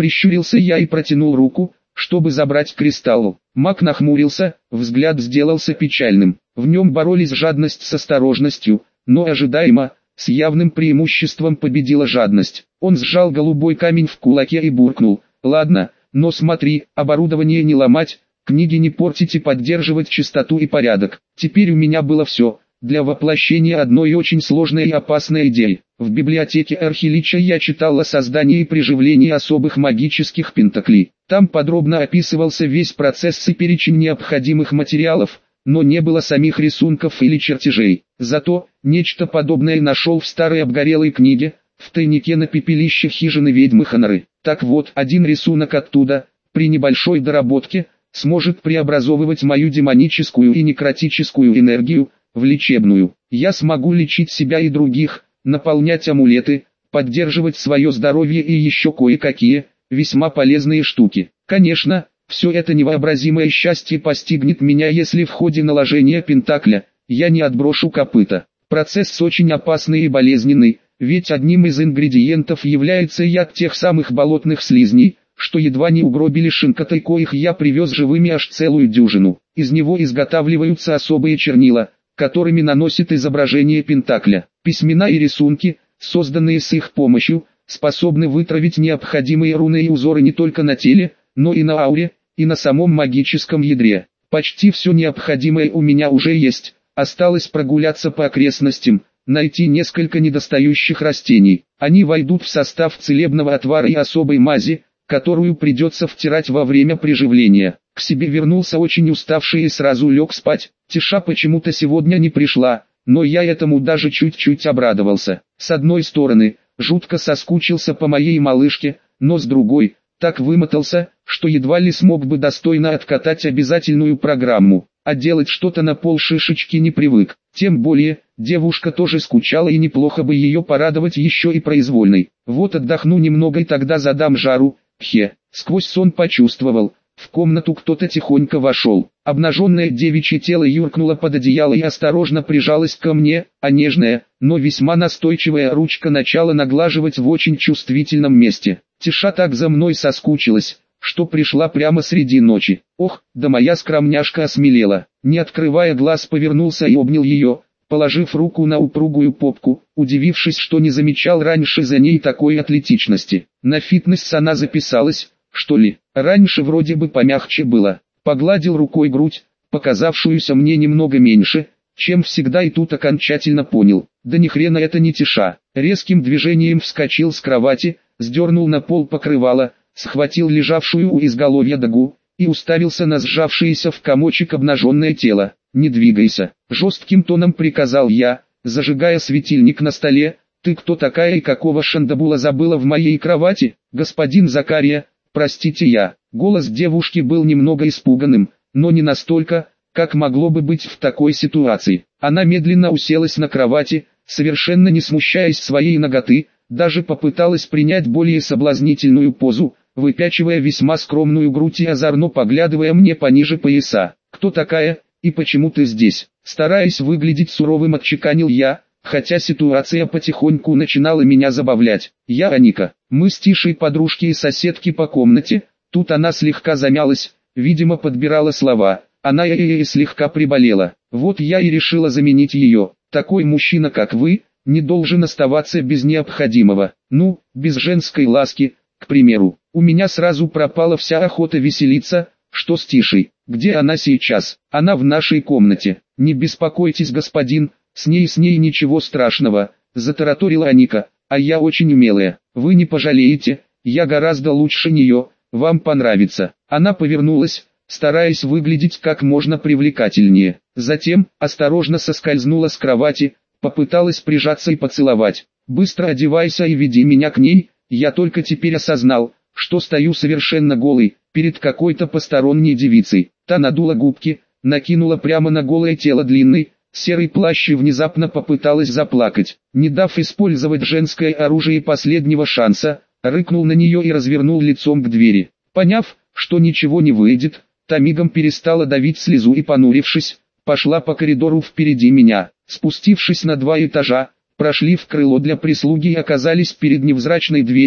Прищурился я и протянул руку, чтобы забрать кристалл. Маг нахмурился, взгляд сделался печальным. В нем боролись жадность с осторожностью, но ожидаемо, с явным преимуществом победила жадность. Он сжал голубой камень в кулаке и буркнул: «Ладно, но смотри, оборудование не ломать, книги не портить и поддерживать чистоту и порядок». Теперь у меня было все для воплощения одной очень сложной и опасной идеи. В библиотеке Архилича я читал о создании и приживлении особых магических пентаклей. Там подробно описывался весь процесс и перечень необходимых материалов, но не было самих рисунков или чертежей. Зато, нечто подобное нашел в старой обгорелой книге, в тайнике на пепелище хижины ведьмы Ханары. Так вот, один рисунок оттуда, при небольшой доработке, сможет преобразовывать мою демоническую и некротическую энергию в лечебную. Я смогу лечить себя и других, наполнять амулеты, поддерживать свое здоровье и еще кое-какие, весьма полезные штуки. Конечно, все это невообразимое счастье постигнет меня, если в ходе наложения пентакля я не отброшу копыта. Процесс очень опасный и болезненный, ведь одним из ингредиентов является яд тех самых болотных слизней, что едва не угробили шинкотой, коих я привез живыми аж целую дюжину. Из него изготавливаются особые чернила, которыми наносят изображение пентакля. Письмена и рисунки, созданные с их помощью, способны вытравить необходимые руны и узоры не только на теле, но и на ауре, и на самом магическом ядре. Почти все необходимое у меня уже есть, осталось прогуляться по окрестностям, найти несколько недостающих растений. Они войдут в состав целебного отвара и особой мази, которую придется втирать во время приживления. К себе вернулся очень уставший и сразу лег спать. Тиша почему-то сегодня не пришла, но я этому даже чуть-чуть обрадовался. С одной стороны, жутко соскучился по моей малышке, но с другой, так вымотался, что едва ли смог бы достойно откатать обязательную программу, а делать что-то на полшишечки не привык. Тем более, девушка тоже скучала, и неплохо бы ее порадовать еще и произвольной. Вот отдохну немного и тогда задам жару. Хе, сквозь сон почувствовал, в комнату кто-то тихонько вошел. Обнаженное девичье тело юркнуло под одеяло и осторожно прижалось ко мне, а нежная, но весьма настойчивая ручка начала наглаживать в очень чувствительном месте. Тиша так за мной соскучилась, что пришла прямо среди ночи. Ох, да моя скромняшка осмелела. Не открывая глаз, повернулся и обнял ее, положив руку на упругую попку, удивившись, что не замечал раньше за ней такой атлетичности. На фитнес она записалась, что ли? Раньше вроде бы помягче было. Погладил рукой грудь, показавшуюся мне немного меньше, чем всегда, и тут окончательно понял. Да ни хрена это не Тиша. Резким движением вскочил с кровати, сдернул на пол покрывало, схватил лежавшую у изголовья Дагу и уставился на сжавшееся в комочек обнаженное тело. «Не двигайся», — жестким тоном приказал я, зажигая светильник на столе. «Ты кто такая и какого шандабула забыла в моей кровати, господин Закария?» «Простите, я». Голос девушки был немного испуганным, но не настолько, как могло бы быть в такой ситуации. Она медленно уселась на кровати, совершенно не смущаясь своей наготы, даже попыталась принять более соблазнительную позу, выпячивая весьма скромную грудь и озорно поглядывая мне пониже пояса. «Кто такая, и почему ты здесь?» Стараясь выглядеть суровым, отчеканил я, хотя ситуация потихоньку начинала меня забавлять. «Я Аника, мы с Тишей подружки и соседки по комнате». Тут она слегка замялась, видимо подбирала слова. Она и, и слегка приболела. Вот я и решила заменить ее. Такой мужчина, как вы, не должен оставаться без необходимого. Ну, без женской ласки, к примеру. У меня сразу пропала вся охота веселиться. Что с Тишей? Где она сейчас? Она в нашей комнате. Не беспокойтесь, господин, с ней с ней ничего страшного, затараторила Аника. А я очень умелая. Вы не пожалеете, я гораздо лучше нее. Вам понравится. Она повернулась, стараясь выглядеть как можно привлекательнее. Затем, осторожно соскользнула с кровати, попыталась прижаться и поцеловать. «Быстро одевайся и веди меня к ней». Я только теперь осознал, что стою совершенно голый, перед какой-то посторонней девицей. Та надула губки, накинула прямо на голое тело длинный, серый плащ и внезапно попыталась заплакать. Не дав использовать женское оружие последнего шанса, рыкнул на нее и развернул лицом к двери. Поняв, что ничего не выйдет, та мигом перестала давить слезу и, понурившись, пошла по коридору впереди меня. Спустившись на два этажа, прошли в крыло для прислуги и оказались перед невзрачной дверью,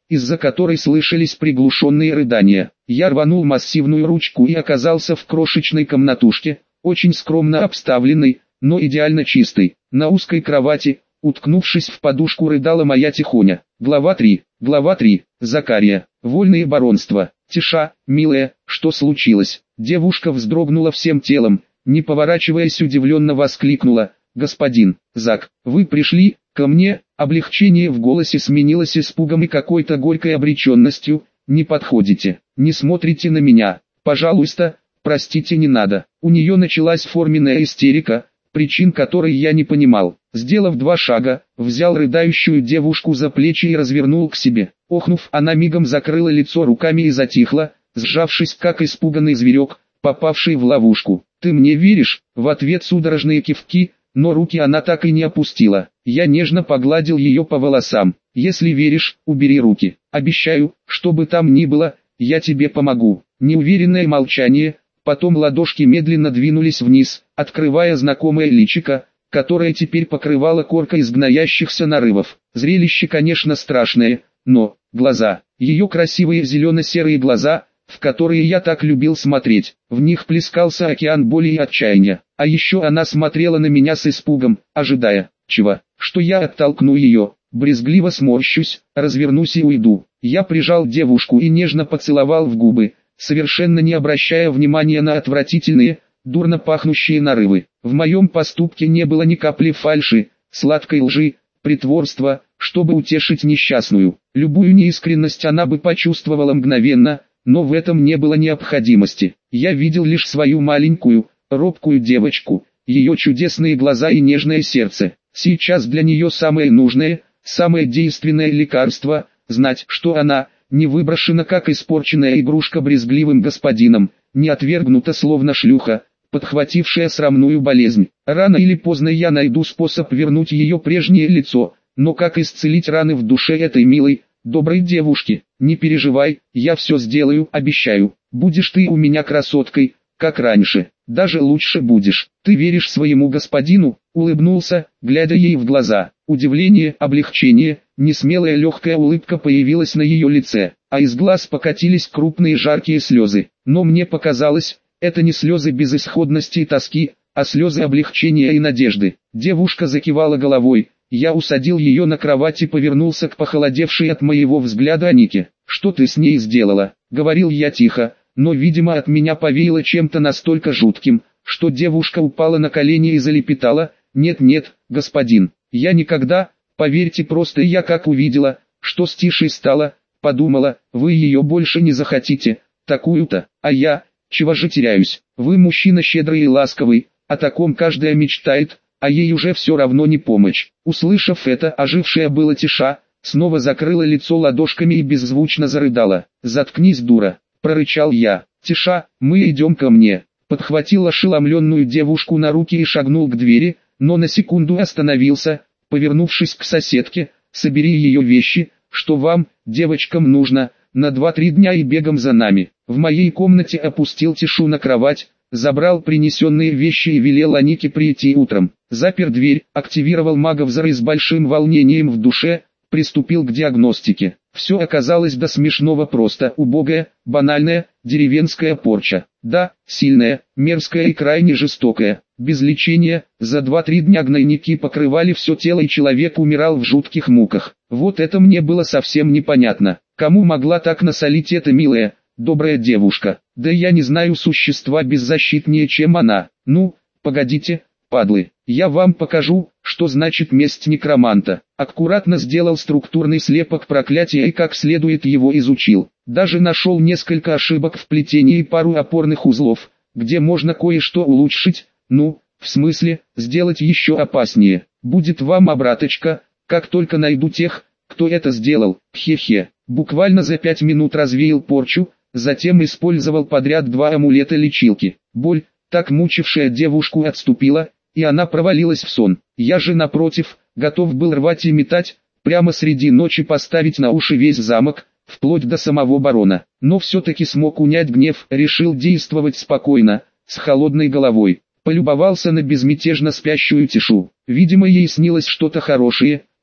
из-за которой слышались приглушенные рыдания. Я рванул массивную ручку и оказался в крошечной комнатушке, очень скромно обставленной, но идеально чистой. На узкой кровати, уткнувшись в подушку, рыдала моя Тихоня. Глава три. Глава три. Закария. Вольные баронства. Тиша, милая, что случилось? Девушка вздрогнула всем телом, не поворачиваясь, удивленно воскликнула: «Господин Зак, вы пришли ко мне?» Облегчение в голосе сменилось испугом и какой-то горькой обреченностью. «Не подходите, не смотрите на меня, пожалуйста, простите, не надо». У нее началась форменная истерика, причин которой я не понимал. Сделав два шага, взял рыдающую девушку за плечи и развернул к себе. Охнув, она мигом закрыла лицо руками и затихла, сжавшись как испуганный зверек, попавший в ловушку. «Ты мне веришь?» В ответ судорожные кивки, но руки она так и не опустила. Я нежно погладил ее по волосам. «Если веришь, убери руки. Обещаю, что бы там ни было, я тебе помогу». Неуверенное молчание, потом ладошки медленно двинулись вниз, открывая знакомое личико, которое теперь покрывало корка из гноящихся нарывов. Зрелище, конечно, страшное, но глаза, ее красивые зелено-серые глаза, в которые я так любил смотреть, в них плескался океан боли и отчаяния. А еще она смотрела на меня с испугом, ожидая, чего, что я оттолкну ее, брезгливо сморщусь, развернусь и уйду. Я прижал девушку и нежно поцеловал в губы, совершенно не обращая внимания на отвратительные, дурно пахнущие нарывы. В моем поступке не было ни капли фальши, сладкой лжи, притворства, чтобы утешить несчастную. Любую неискренность она бы почувствовала мгновенно, но в этом не было необходимости. Я видел лишь свою маленькую, робкую девочку, ее чудесные глаза и нежное сердце. Сейчас для нее самое нужное, самое действенное лекарство – знать, что она не выброшена как испорченная игрушка брезгливым господином, не отвергнута словно шлюха, подхватившая срамную болезнь. Рано или поздно я найду способ вернуть ее прежнее лицо, но как исцелить раны в душе этой милой, доброй девушки? Не переживай, я все сделаю, обещаю. Будешь ты у меня красоткой, как раньше, даже лучше будешь. Ты веришь своему господину?» Улыбнулся, глядя ей в глаза. Удивление, облегчение, несмелая легкая улыбка появилась на ее лице, а из глаз покатились крупные жаркие слезы. Но мне показалось, это не слезы безысходности и тоски, а слезы облегчения и надежды. Девушка закивала головой. Я усадил ее на кровать и повернулся к похолодевшей от моего взгляда Анике. «Что ты с ней сделала?» — говорил я тихо, но, видимо, от меня повеяло чем-то настолько жутким, что девушка упала на колени и залепетала: «Нет-нет, господин, я никогда, поверьте, просто я как увидела, что с Тишей стало, подумала, вы ее больше не захотите, такую-то, а я, чего же теряюсь, вы мужчина щедрый и ласковый, о таком каждая мечтает, а ей уже все равно не помочь». Услышав это, ожившая была Тиша, снова закрыла лицо ладошками и беззвучно зарыдала. «Заткнись, дура!» — прорычал я. «Тиша, мы идем ко мне». Подхватил ошеломленную девушку на руки и шагнул к двери, но на секунду остановился, повернувшись к соседке: «Собери ее вещи, что вам, девочкам, нужно, на два-три дня и бегом за нами». В моей комнате опустил Тишу на кровать, забрал принесенные вещи и велел Анике прийти утром. Запер дверь, активировал мага-взор и с большим волнением в душе приступил к диагностике. Все оказалось до смешного просто: убогая, банальная, деревенская порча. Да, сильная, мерзкая и крайне жестокая. Без лечения, за два-три дня гнойники покрывали все тело и человек умирал в жутких муках. Вот это мне было совсем непонятно. Кому могла так насолить эта милая, добрая девушка? Да я не знаю существа беззащитнее, чем она. Ну, погодите, падлы, я вам покажу, что значит месть некроманта. Аккуратно сделал структурный слепок проклятия и как следует его изучил. Даже нашел несколько ошибок в плетении и пару опорных узлов, где можно кое-что улучшить, ну, в смысле, сделать еще опаснее. Будет вам обраточка, как только найду тех, кто это сделал. Хе-хе. Буквально за пять минут развеял порчу, затем использовал подряд два амулета-лечилки. Боль, так мучившая девушку, отступила, и она провалилась в сон. Я же, напротив, готов был рвать и метать, прямо среди ночи поставить на уши весь замок, вплоть до самого барона. Но все-таки смог унять гнев, решил действовать спокойно, с холодной головой. Полюбовался на безмятежно спящую Тишу. Видимо, ей снилось что-то хорошее,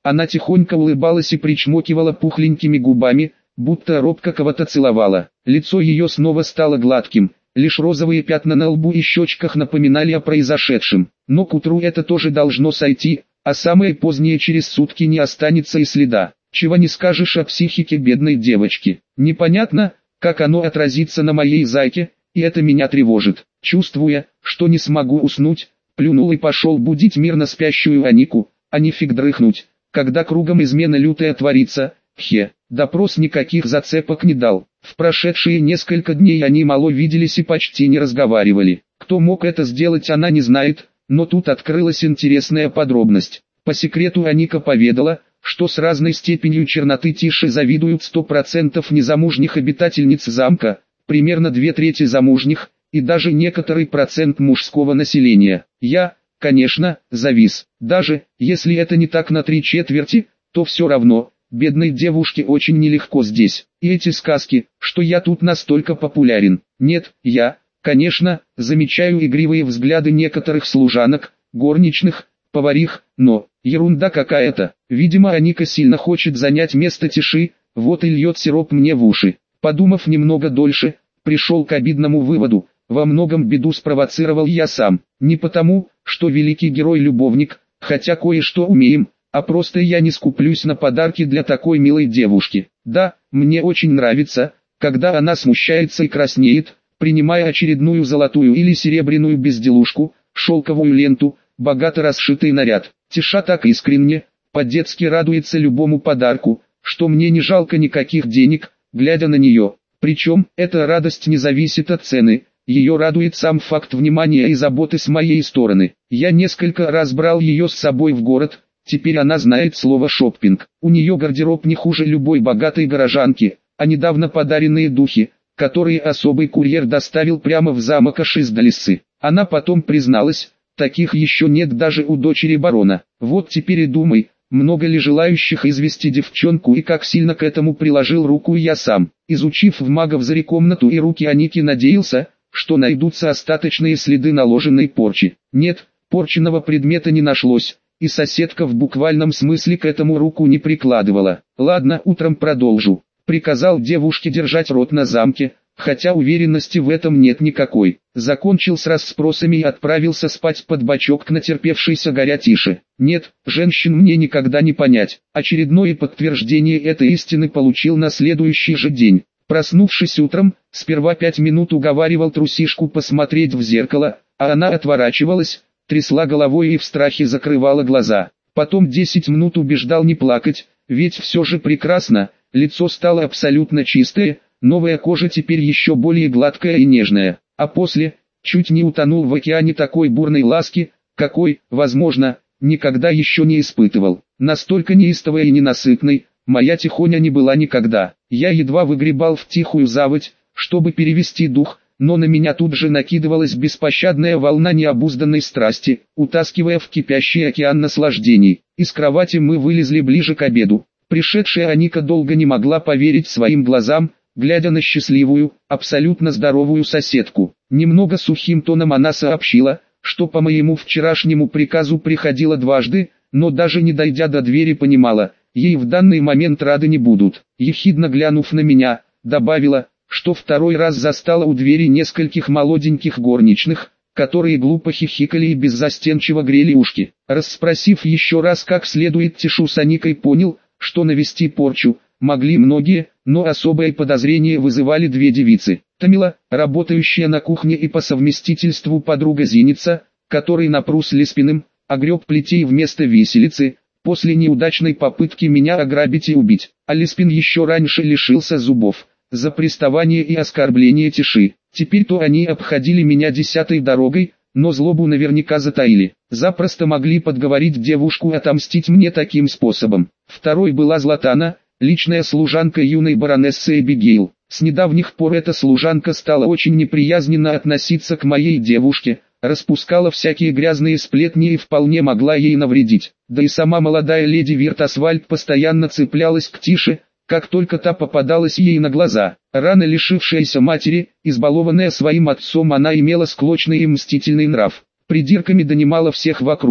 Она тихонько улыбалась и причмокивала пухленькими губами, будто робко кого-то целовала. Лицо ее снова стало гладким, лишь розовые пятна на лбу и щечках напоминали о произошедшем. Но к утру это тоже должно сойти, а самое позднее через сутки не останется и следа. Чего не скажешь о психике бедной девочки. Непонятно, как оно отразится на моей зайке, и это меня тревожит. Чувствуя, что не смогу уснуть, плюнул и пошел будить мирно спящую Анику, а не фиг дрыхнуть, когда кругом измена лютая творится. Хе, допрос никаких зацепок не дал. В прошедшие несколько дней они мало виделись и почти не разговаривали. Кто мог это сделать, она не знает, но тут открылась интересная подробность. По секрету Аника поведала, что с разной степенью черноты Тиши завидуют сто процентов незамужних обитательниц замка, примерно две трети замужних, и даже некоторый процент мужского населения. Я, конечно, завис. Даже, если это не так на три четверти, то все равно, бедной девушке очень нелегко здесь. И эти сказки, что я тут настолько популярен. Нет, я, конечно, замечаю игривые взгляды некоторых служанок, горничных, поварих, но, ерунда какая-то. Видимо, Аника сильно хочет занять место Тиши, вот и льет сироп мне в уши. Подумав немного дольше, пришел к обидному выводу, во многом беду спровоцировал я сам. Не потому, что великий герой-любовник, хотя кое-что умеем, а просто я не скуплюсь на подарки для такой милой девушки. Да, мне очень нравится, когда она смущается и краснеет, принимая очередную золотую или серебряную безделушку, шелковую ленту, богато расшитый наряд. Тиша так искренне, по-детски радуется любому подарку, что мне не жалко никаких денег, глядя на нее. Причем, эта радость не зависит от цены, ее радует сам факт внимания и заботы с моей стороны. Я несколько раз брал ее с собой в город, теперь она знает слово «шоппинг». У нее гардероб не хуже любой богатой горожанки, а недавно подаренные духи, которые особый курьер доставил прямо в замок аж из Далиссы. Она потом призналась, таких еще нет даже у дочери барона. Вот теперь и думай, много ли желающих извести девчонку и как сильно к этому приложил руку я сам. Изучив в Магов-Заре комнату и руки Аники, надеялся, что найдутся остаточные следы наложенной порчи. Нет, порченного предмета не нашлось, и соседка в буквальном смысле к этому руку не прикладывала. Ладно, утром продолжу. Приказал девушке держать рот на замке, хотя уверенности в этом нет никакой. Закончил с расспросами и отправился спать под бочок к натерпевшейся горя Тише. Нет, женщин мне никогда не понять. Очередное подтверждение этой истины получил на следующий же день. Проснувшись утром, сперва пять минут уговаривал трусишку посмотреть в зеркало, а она отворачивалась, трясла головой и в страхе закрывала глаза. Потом десять минут убеждал не плакать, ведь все же прекрасно, лицо стало абсолютно чистое, новая кожа теперь еще более гладкая и нежная. А после, чуть не утонул в океане такой бурной ласки, какой, возможно, никогда еще не испытывал. Настолько неистовой и ненасытной, моя Тихоня не была никогда. Я едва выгребал в тихую заводь, чтобы перевести дух, но на меня тут же накидывалась беспощадная волна необузданной страсти, утаскивая в кипящий океан наслаждений. Из кровати мы вылезли ближе к обеду. Пришедшая Аника долго не могла поверить своим глазам, глядя на счастливую, абсолютно здоровую соседку. Немного сухим тоном она сообщила, что по моему вчерашнему приказу приходила дважды, но даже не дойдя до двери понимала, ей в данный момент рады не будут. Ехидно глянув на меня, добавила, что второй раз застала у двери нескольких молоденьких горничных, которые глупо хихикали и беззастенчиво грели ушки. Расспросив еще раз как следует Тишу с Аникой, понял, что навести порчу могли многие, но особое подозрение вызывали две девицы. Тамила, работающая на кухне и по совместительству подруга Зеница, который на прус Леспиным, огреб плетей вместо виселицы, после неудачной попытки меня ограбить и убить. А Леспин еще раньше лишился зубов, за приставание и оскорбление Тиши. Теперь-то они обходили меня десятой дорогой, но злобу наверняка затаили. Запросто могли подговорить девушку отомстить мне таким способом. Второй была Златана, личная служанка юной баронессы Эбигейл. С недавних пор эта служанка стала очень неприязненно относиться к моей девушке, распускала всякие грязные сплетни и вполне могла ей навредить. Да и сама молодая леди Виртасвальд постоянно цеплялась к Тише, как только та попадалась ей на глаза. Рано лишившаяся матери, избалованная своим отцом, она имела склочный и мстительный нрав. Придирками донимала всех вокруг,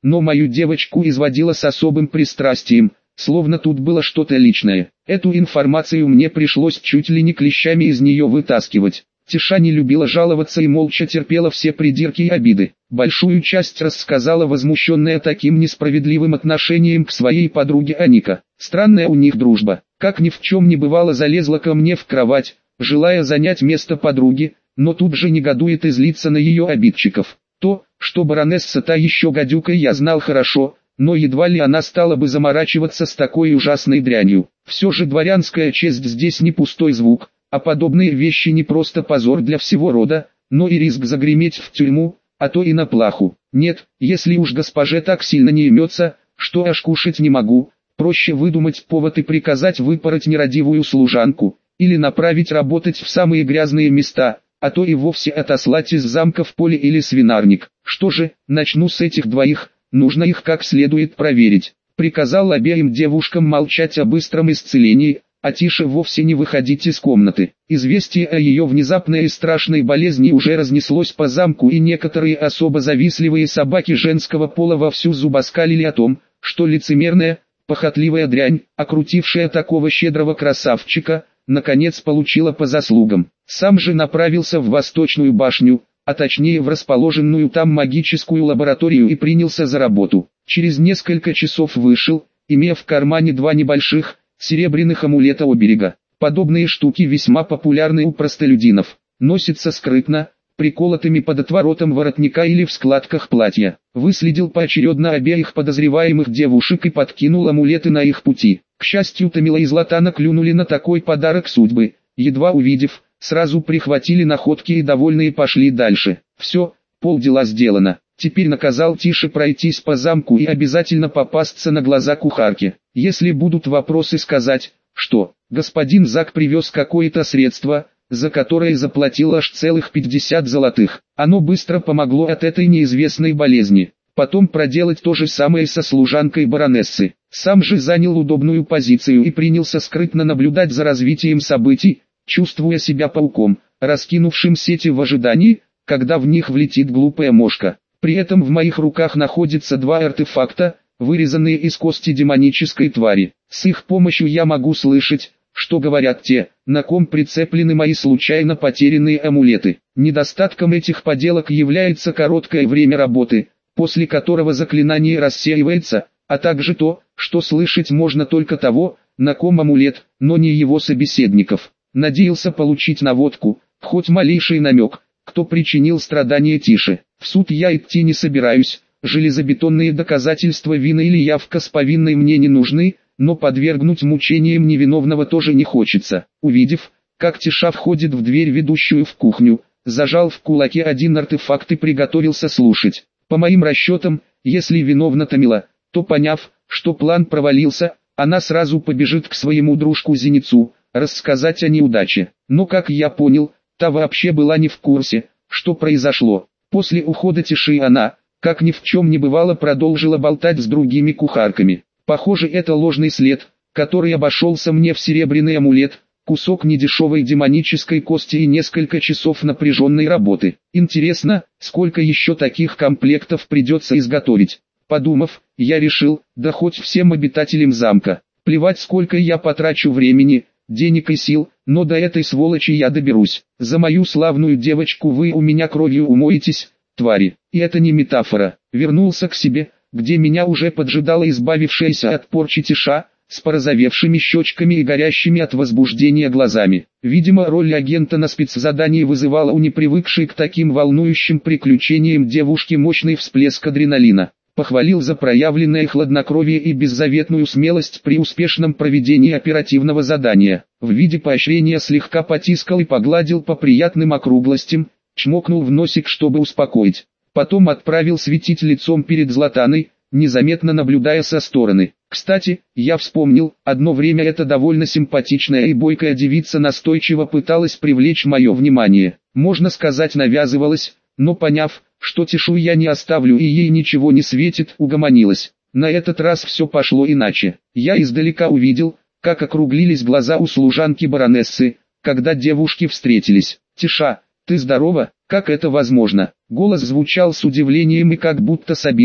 но мою девочку изводила с особым пристрастием, словно тут было что-то личное. Эту информацию мне пришлось чуть ли не клещами из нее вытаскивать. Тиша не любила жаловаться и молча терпела все придирки и обиды. Большую часть рассказала возмущенная таким несправедливым отношением к своей подруге Аника. Странная у них дружба. Как ни в чем не бывало, залезла ко мне в кровать, желая занять место подруги, но тут же негодует и злится на ее обидчиков. То, что баронесса та еще гадюка, я знал хорошо, но едва ли она стала бы заморачиваться с такой ужасной дрянью. Все же дворянская честь здесь не пустой звук, а подобные вещи не просто позор для всего рода, но и риск загреметь в тюрьму, а то и на плаху. Нет, если уж госпоже так сильно не имется, что аж кушать не могу, проще выдумать повод и приказать выпороть нерадивую служанку, или направить работать в самые грязные места, а то и вовсе отослать из замка в поле или свинарник. Что же, начну с этих двоих, нужно их как следует проверить. Приказал обеим девушкам молчать о быстром исцелении, а Тише вовсе не выходить из комнаты. Известие о ее внезапной и страшной болезни уже разнеслось по замку, и некоторые особо завистливые собаки женского пола вовсю зубоскалили о том, что лицемерная, похотливая дрянь, окрутившая такого щедрого красавчика, наконец получила по заслугам. Сам же направился в Восточную башню, а точнее в расположенную там магическую лабораторию, и принялся за работу. Через несколько часов вышел, имея в кармане два небольших, серебряных амулета оберега. Подобные штуки весьма популярны у простолюдинов. Носятся скрытно, приколотыми под отворотом воротника или в складках платья. Выследил поочередно обеих подозреваемых девушек и подкинул амулеты на их пути. К счастью, Тамила и Златана клюнули на такой подарок судьбы. Едва увидев, сразу прихватили находки и довольные пошли дальше. Все, полдела сделано. Теперь наказал Тише пройтись по замку и обязательно попасться на глаза кухарке. Если будут вопросы, сказать, что господин Зак привез какое-то средство, за которое заплатил аж целых пятьдесят золотых. Оно быстро помогло от этой неизвестной болезни. Потом проделать то же самое со служанкой баронессы. Сам же занял удобную позицию и принялся скрытно наблюдать за развитием событий, чувствуя себя пауком, раскинувшим сети в ожидании, когда в них влетит глупая мошка. При этом в моих руках находятся два артефакта, вырезанные из кости демонической твари. С их помощью я могу слышать, что говорят те, на ком прицеплены мои случайно потерянные амулеты. Недостатком этих поделок является короткое время работы, после которого заклинание рассеивается, а также то, что слышать можно только того, на ком амулет, но не его собеседников. Надеялся получить наводку, хоть малейший намек, кто причинил страдания Тише. В суд я идти не собираюсь, железобетонные доказательства вины или явка с повинной мне не нужны, но подвергнуть мучениям невиновного тоже не хочется. Увидев, как Тиша входит в дверь, ведущую в кухню, зажал в кулаке один артефакт и приготовился слушать. По моим расчетам, если виновна Тамила, то поняв, что план провалился, она сразу побежит к своему дружку-зеницу, рассказать о неудаче. Но как я понял, та вообще была не в курсе, что произошло. После ухода Тиши она, как ни в чем не бывало, продолжила болтать с другими кухарками. Похоже, это ложный след, который обошелся мне в серебряный амулет, кусок недешевой демонической кости и несколько часов напряженной работы. Интересно, сколько еще таких комплектов придется изготовить. Подумав, я решил, да хоть всем обитателям замка. Плевать, сколько я потрачу времени, денег и сил, но до этой сволочи я доберусь. За мою славную девочку вы у меня кровью умоетесь, твари. И это не метафора. Вернулся к себе, где меня уже поджидала избавившаяся от порчи Тиша, с порозовевшими щечками и горящими от возбуждения глазами. Видимо, роль агента на спецзадании вызывала у непривыкшей к таким волнующим приключениям девушки мощный всплеск адреналина. Похвалил за проявленное хладнокровие и беззаветную смелость при успешном проведении оперативного задания. В виде поощрения слегка потискал и погладил по приятным округлостям, чмокнул в носик, чтобы успокоить. Потом отправил светить лицом перед Златаной, незаметно наблюдая со стороны. Кстати, я вспомнил, одно время эта довольно симпатичная и бойкая девица настойчиво пыталась привлечь мое внимание. Можно сказать, навязывалась, но поняв, что Тишу я не оставлю и ей ничего не светит, угомонилась. На этот раз все пошло иначе. Я издалека увидел, как округлились глаза у служанки баронессы, когда девушки встретились. «Тиша, ты здорова? Как это возможно?» Голос звучал с удивлением и как будто с обидой,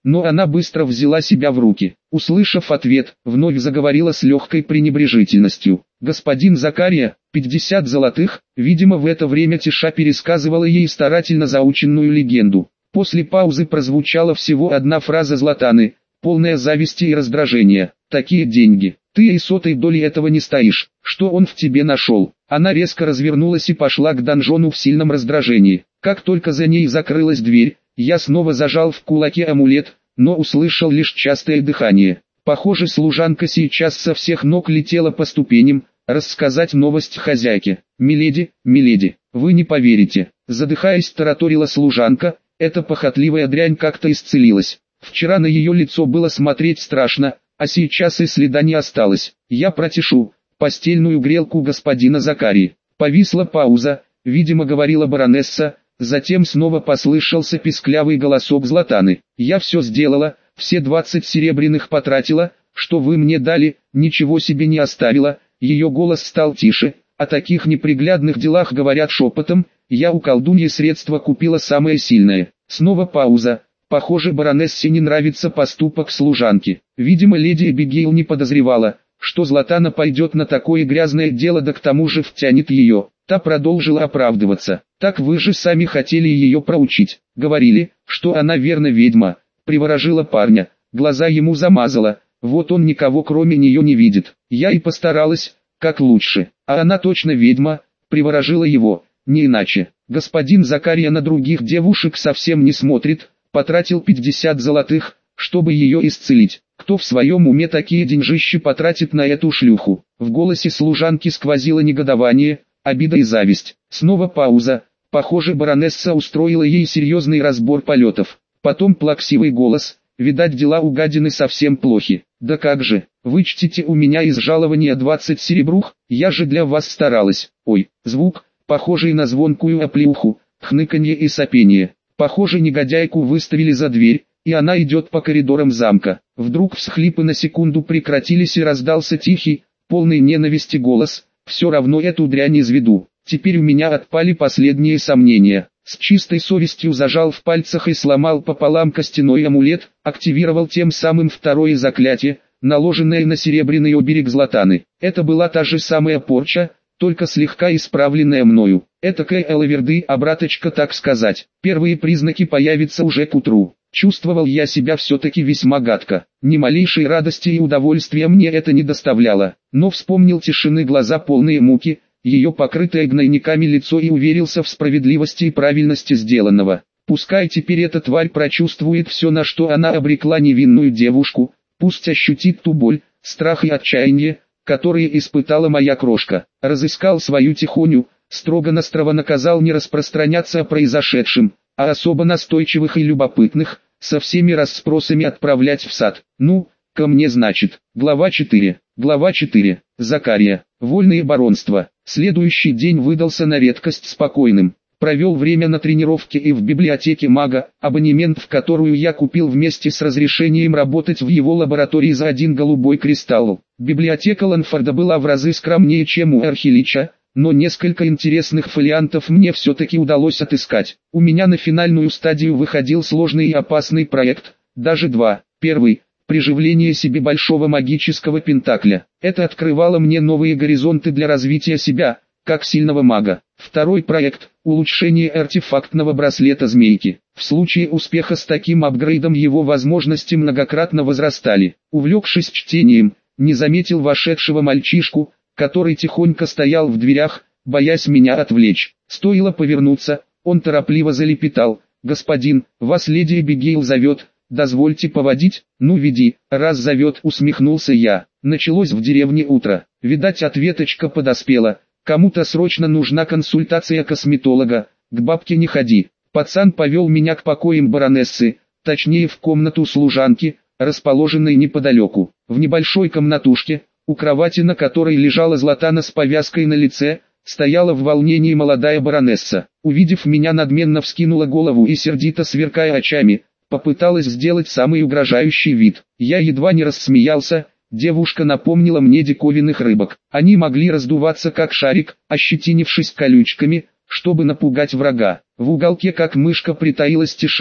но она быстро взяла себя в руки. Услышав ответ, вновь заговорила с легкой пренебрежительностью. «Господин Закария, пятьдесят золотых», видимо в это время Тиша пересказывала ей старательно заученную легенду. После паузы прозвучала всего одна фраза Златаны, полная зависти и раздражения. «Такие деньги, ты и сотой доли этого не стоишь, что он в тебе нашел?» Она резко развернулась и пошла к донжону в сильном раздражении. Как только за ней закрылась дверь, я снова зажал в кулаке амулет, но услышал лишь частое дыхание. Похоже, служанка сейчас со всех ног летела по ступеням, рассказать новость хозяйке. «Миледи, миледи, вы не поверите», задыхаясь тараторила служанка, эта похотливая дрянь как-то исцелилась. Вчера на ее лицо было смотреть страшно, а сейчас и следа не осталось. «Я протешу постельную грелку господина Закарии». Повисла пауза, видимо говорила баронесса, затем снова послышался писклявый голосок Златаны. «Я все сделала, все двадцать серебряных потратила, что вы мне дали, ничего себе не оставила». Ее голос стал тише, о таких неприглядных делах говорят шепотом, «я у колдуньи средства купила самое сильное». Снова пауза. Похоже, баронессе не нравится поступок служанки. Видимо, леди Эбигейл не подозревала, что Златана пойдет на такое грязное дело, да к тому же втянет ее. Та продолжила оправдываться. «Так вы же сами хотели ее проучить. Говорили, что она верно ведьма». Приворожила парня, глаза ему замазала, вот он никого кроме нее не видит. Я и постаралась, как лучше. А она точно ведьма, приворожила его, не иначе. Господин Закария на других девушек совсем не смотрит, потратил пятьдесят золотых, чтобы ее исцелить. Кто в своем уме такие деньжищи потратит на эту шлюху? В голосе служанки сквозило негодование, обида и зависть. Снова пауза. Похоже, баронесса устроила ей серьезный разбор полетов. Потом плаксивый голос. «Видать, дела у гадины совсем плохи. Да как же, вычтите у меня из жалования двадцать серебрух, я же для вас старалась». Ой, звук, похожий на звонкую оплеуху, хныканье и сопение. Похоже, негодяйку выставили за дверь, и она идет по коридорам замка. Вдруг всхлипы на секунду прекратились и раздался тихий, полный ненависти голос. «Все равно эту дрянь изведу». Теперь у меня отпали последние сомнения. С чистой совестью зажал в пальцах и сломал пополам костяной амулет, активировал тем самым второе заклятие, наложенное на серебряный оберег Златаны. Это была та же самая порча, только слегка исправленная мною. Этакая элаверды, обраточка так сказать. Первые признаки появятся уже к утру. Чувствовал я себя все-таки весьма гадко. Ни малейшей радости и удовольствия мне это не доставляло. Но вспомнил Тишины глаза полные муки, ее покрытое гнойниками лицо и уверился в справедливости и правильности сделанного. Пускай теперь эта тварь прочувствует все, на что она обрекла невинную девушку, пусть ощутит ту боль, страх и отчаяние, которые испытала моя крошка. Разыскал свою Тихоню, строго-настрого наказал не распространяться о произошедшем, а особо настойчивых и любопытных, со всеми расспросами отправлять в сад. Ну, ко мне значит. Глава четыре. Глава четыре. Закария. Вольные баронства. Следующий день выдался на редкость спокойным. Провел время на тренировке и в библиотеке мага, абонемент в которую я купил вместе с разрешением работать в его лаборатории за один голубой кристалл. Библиотека Ланфорда была в разы скромнее, чем у Архилича, но несколько интересных фолиантов мне все-таки удалось отыскать. У меня на финальную стадию выходил сложный и опасный проект, даже два. Первый – приживление себе большого магического пентакля. Это открывало мне новые горизонты для развития себя, как сильного мага. Второй проект – улучшение артефактного браслета змейки. В случае успеха с таким апгрейдом его возможности многократно возрастали. Увлекшись чтением, не заметил вошедшего мальчишку, который тихонько стоял в дверях, боясь меня отвлечь. Стоило повернуться, он торопливо залепетал: «Господин, вас леди Эбигейл зовет, дозвольте поводить». «Ну веди, раз зовет», усмехнулся я. Началось в деревне утро. Видать, ответочка подоспела. Кому-то срочно нужна консультация косметолога, к бабке не ходи. Пацан повел меня к покоям баронессы, точнее в комнату служанки, расположенной неподалеку. В небольшой комнатушке, у кровати, на которой лежала Златана с повязкой на лице, стояла в волнении молодая баронесса. Увидев меня, надменно вскинула голову и, сердито сверкая очами, попыталась сделать самый угрожающий вид. Я едва не рассмеялся. Девушка напомнила мне диковинных рыбок. Они могли раздуваться как шарик, ощетинившись колючками, чтобы напугать врага. В уголке как мышка притаилась Тиша,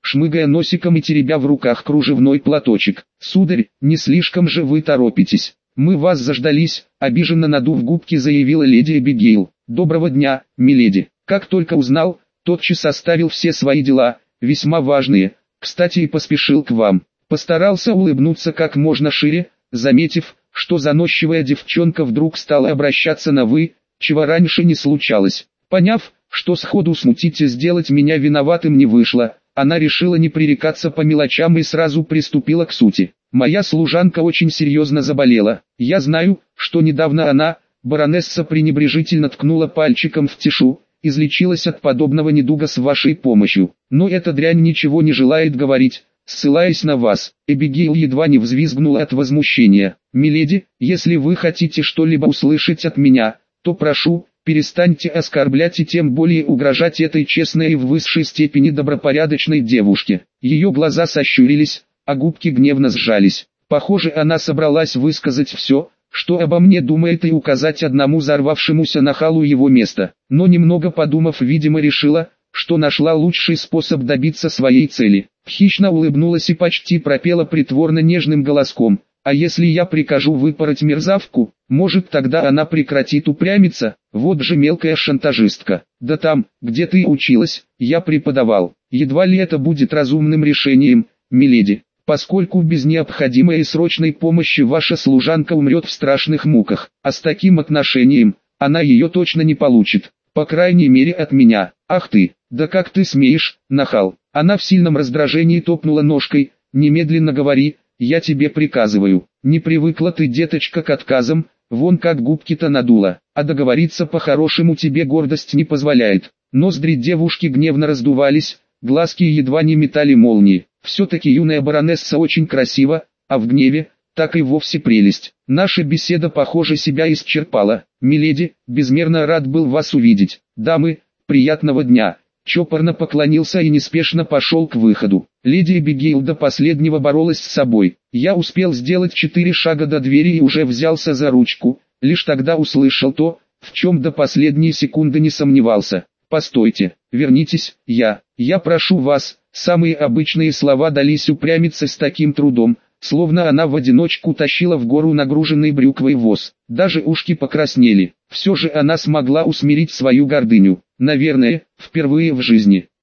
шмыгая носиком и теребя в руках кружевной платочек. «Сударь, не слишком же вы торопитесь. Мы вас заждались», — обиженно надув губки заявила леди Эбигейл. «Доброго дня, миледи». Как только узнал, тотчас оставил все свои дела, весьма важные, кстати, и поспешил к вам. Постарался улыбнуться как можно шире, заметив, что заносчивая девчонка вдруг стала обращаться на «вы», чего раньше не случалось. Поняв, что сходу смутить и сделать меня виноватым не вышло, она решила не пререкаться по мелочам и сразу приступила к сути. «Моя служанка очень серьезно заболела. Я знаю, что недавно она, баронесса, пренебрежительно ткнула пальчиком в тишу, излечилась от подобного недуга с вашей помощью. Но эта дрянь ничего не желает говорить, ссылаясь на вас». Эбигейл едва не взвизгнула от возмущения. «Миледи, если вы хотите что-либо услышать от меня, то прошу, перестаньте оскорблять и тем более угрожать этой честной и в высшей степени добропорядочной девушке». Ее глаза сощурились, а губки гневно сжались. Похоже, она собралась высказать все, что обо мне думает, и указать одному взорвавшемуся нахалу его место. Но немного подумав, видимо, решила, что нашла лучший способ добиться своей цели. Хищно улыбнулась и почти пропела притворно нежным голоском: «А если я прикажу выпороть мерзавку, может, тогда она прекратит упрямиться? Вот же мелкая шантажистка. Да там, где ты училась, я преподавал. Едва ли это будет разумным решением, миледи, поскольку без необходимой и срочной помощи ваша служанка умрет в страшных муках, а с таким отношением, она ее точно не получит, по крайней мере от меня». «Ах ты, да как ты смеешь, нахал!» Она в сильном раздражении топнула ножкой. «Немедленно говори, я тебе приказываю. Не привыкла ты, деточка, к отказам, вон как губки-то надула, а договориться по-хорошему тебе гордость не позволяет». Ноздри девушки гневно раздувались, глазки едва не метали молнии. Все-таки юная баронесса очень красива, а в гневе, так и вовсе прелесть. Наша беседа, похоже, себя исчерпала. «Миледи, безмерно рад был вас увидеть. Дамы, приятного дня». Чопорно поклонился и неспешно пошел к выходу. Леди Эбигейл до последнего боролась с собой. Я успел сделать четыре шага до двери и уже взялся за ручку, лишь тогда услышал то, в чем до последней секунды не сомневался. «Постойте, вернитесь, я, я прошу вас». Самые обычные слова дались упрямиться с таким трудом, словно она в одиночку тащила в гору нагруженный брюквой воз. Даже ушки покраснели. Все же она смогла усмирить свою гордыню. Наверное, впервые в жизни.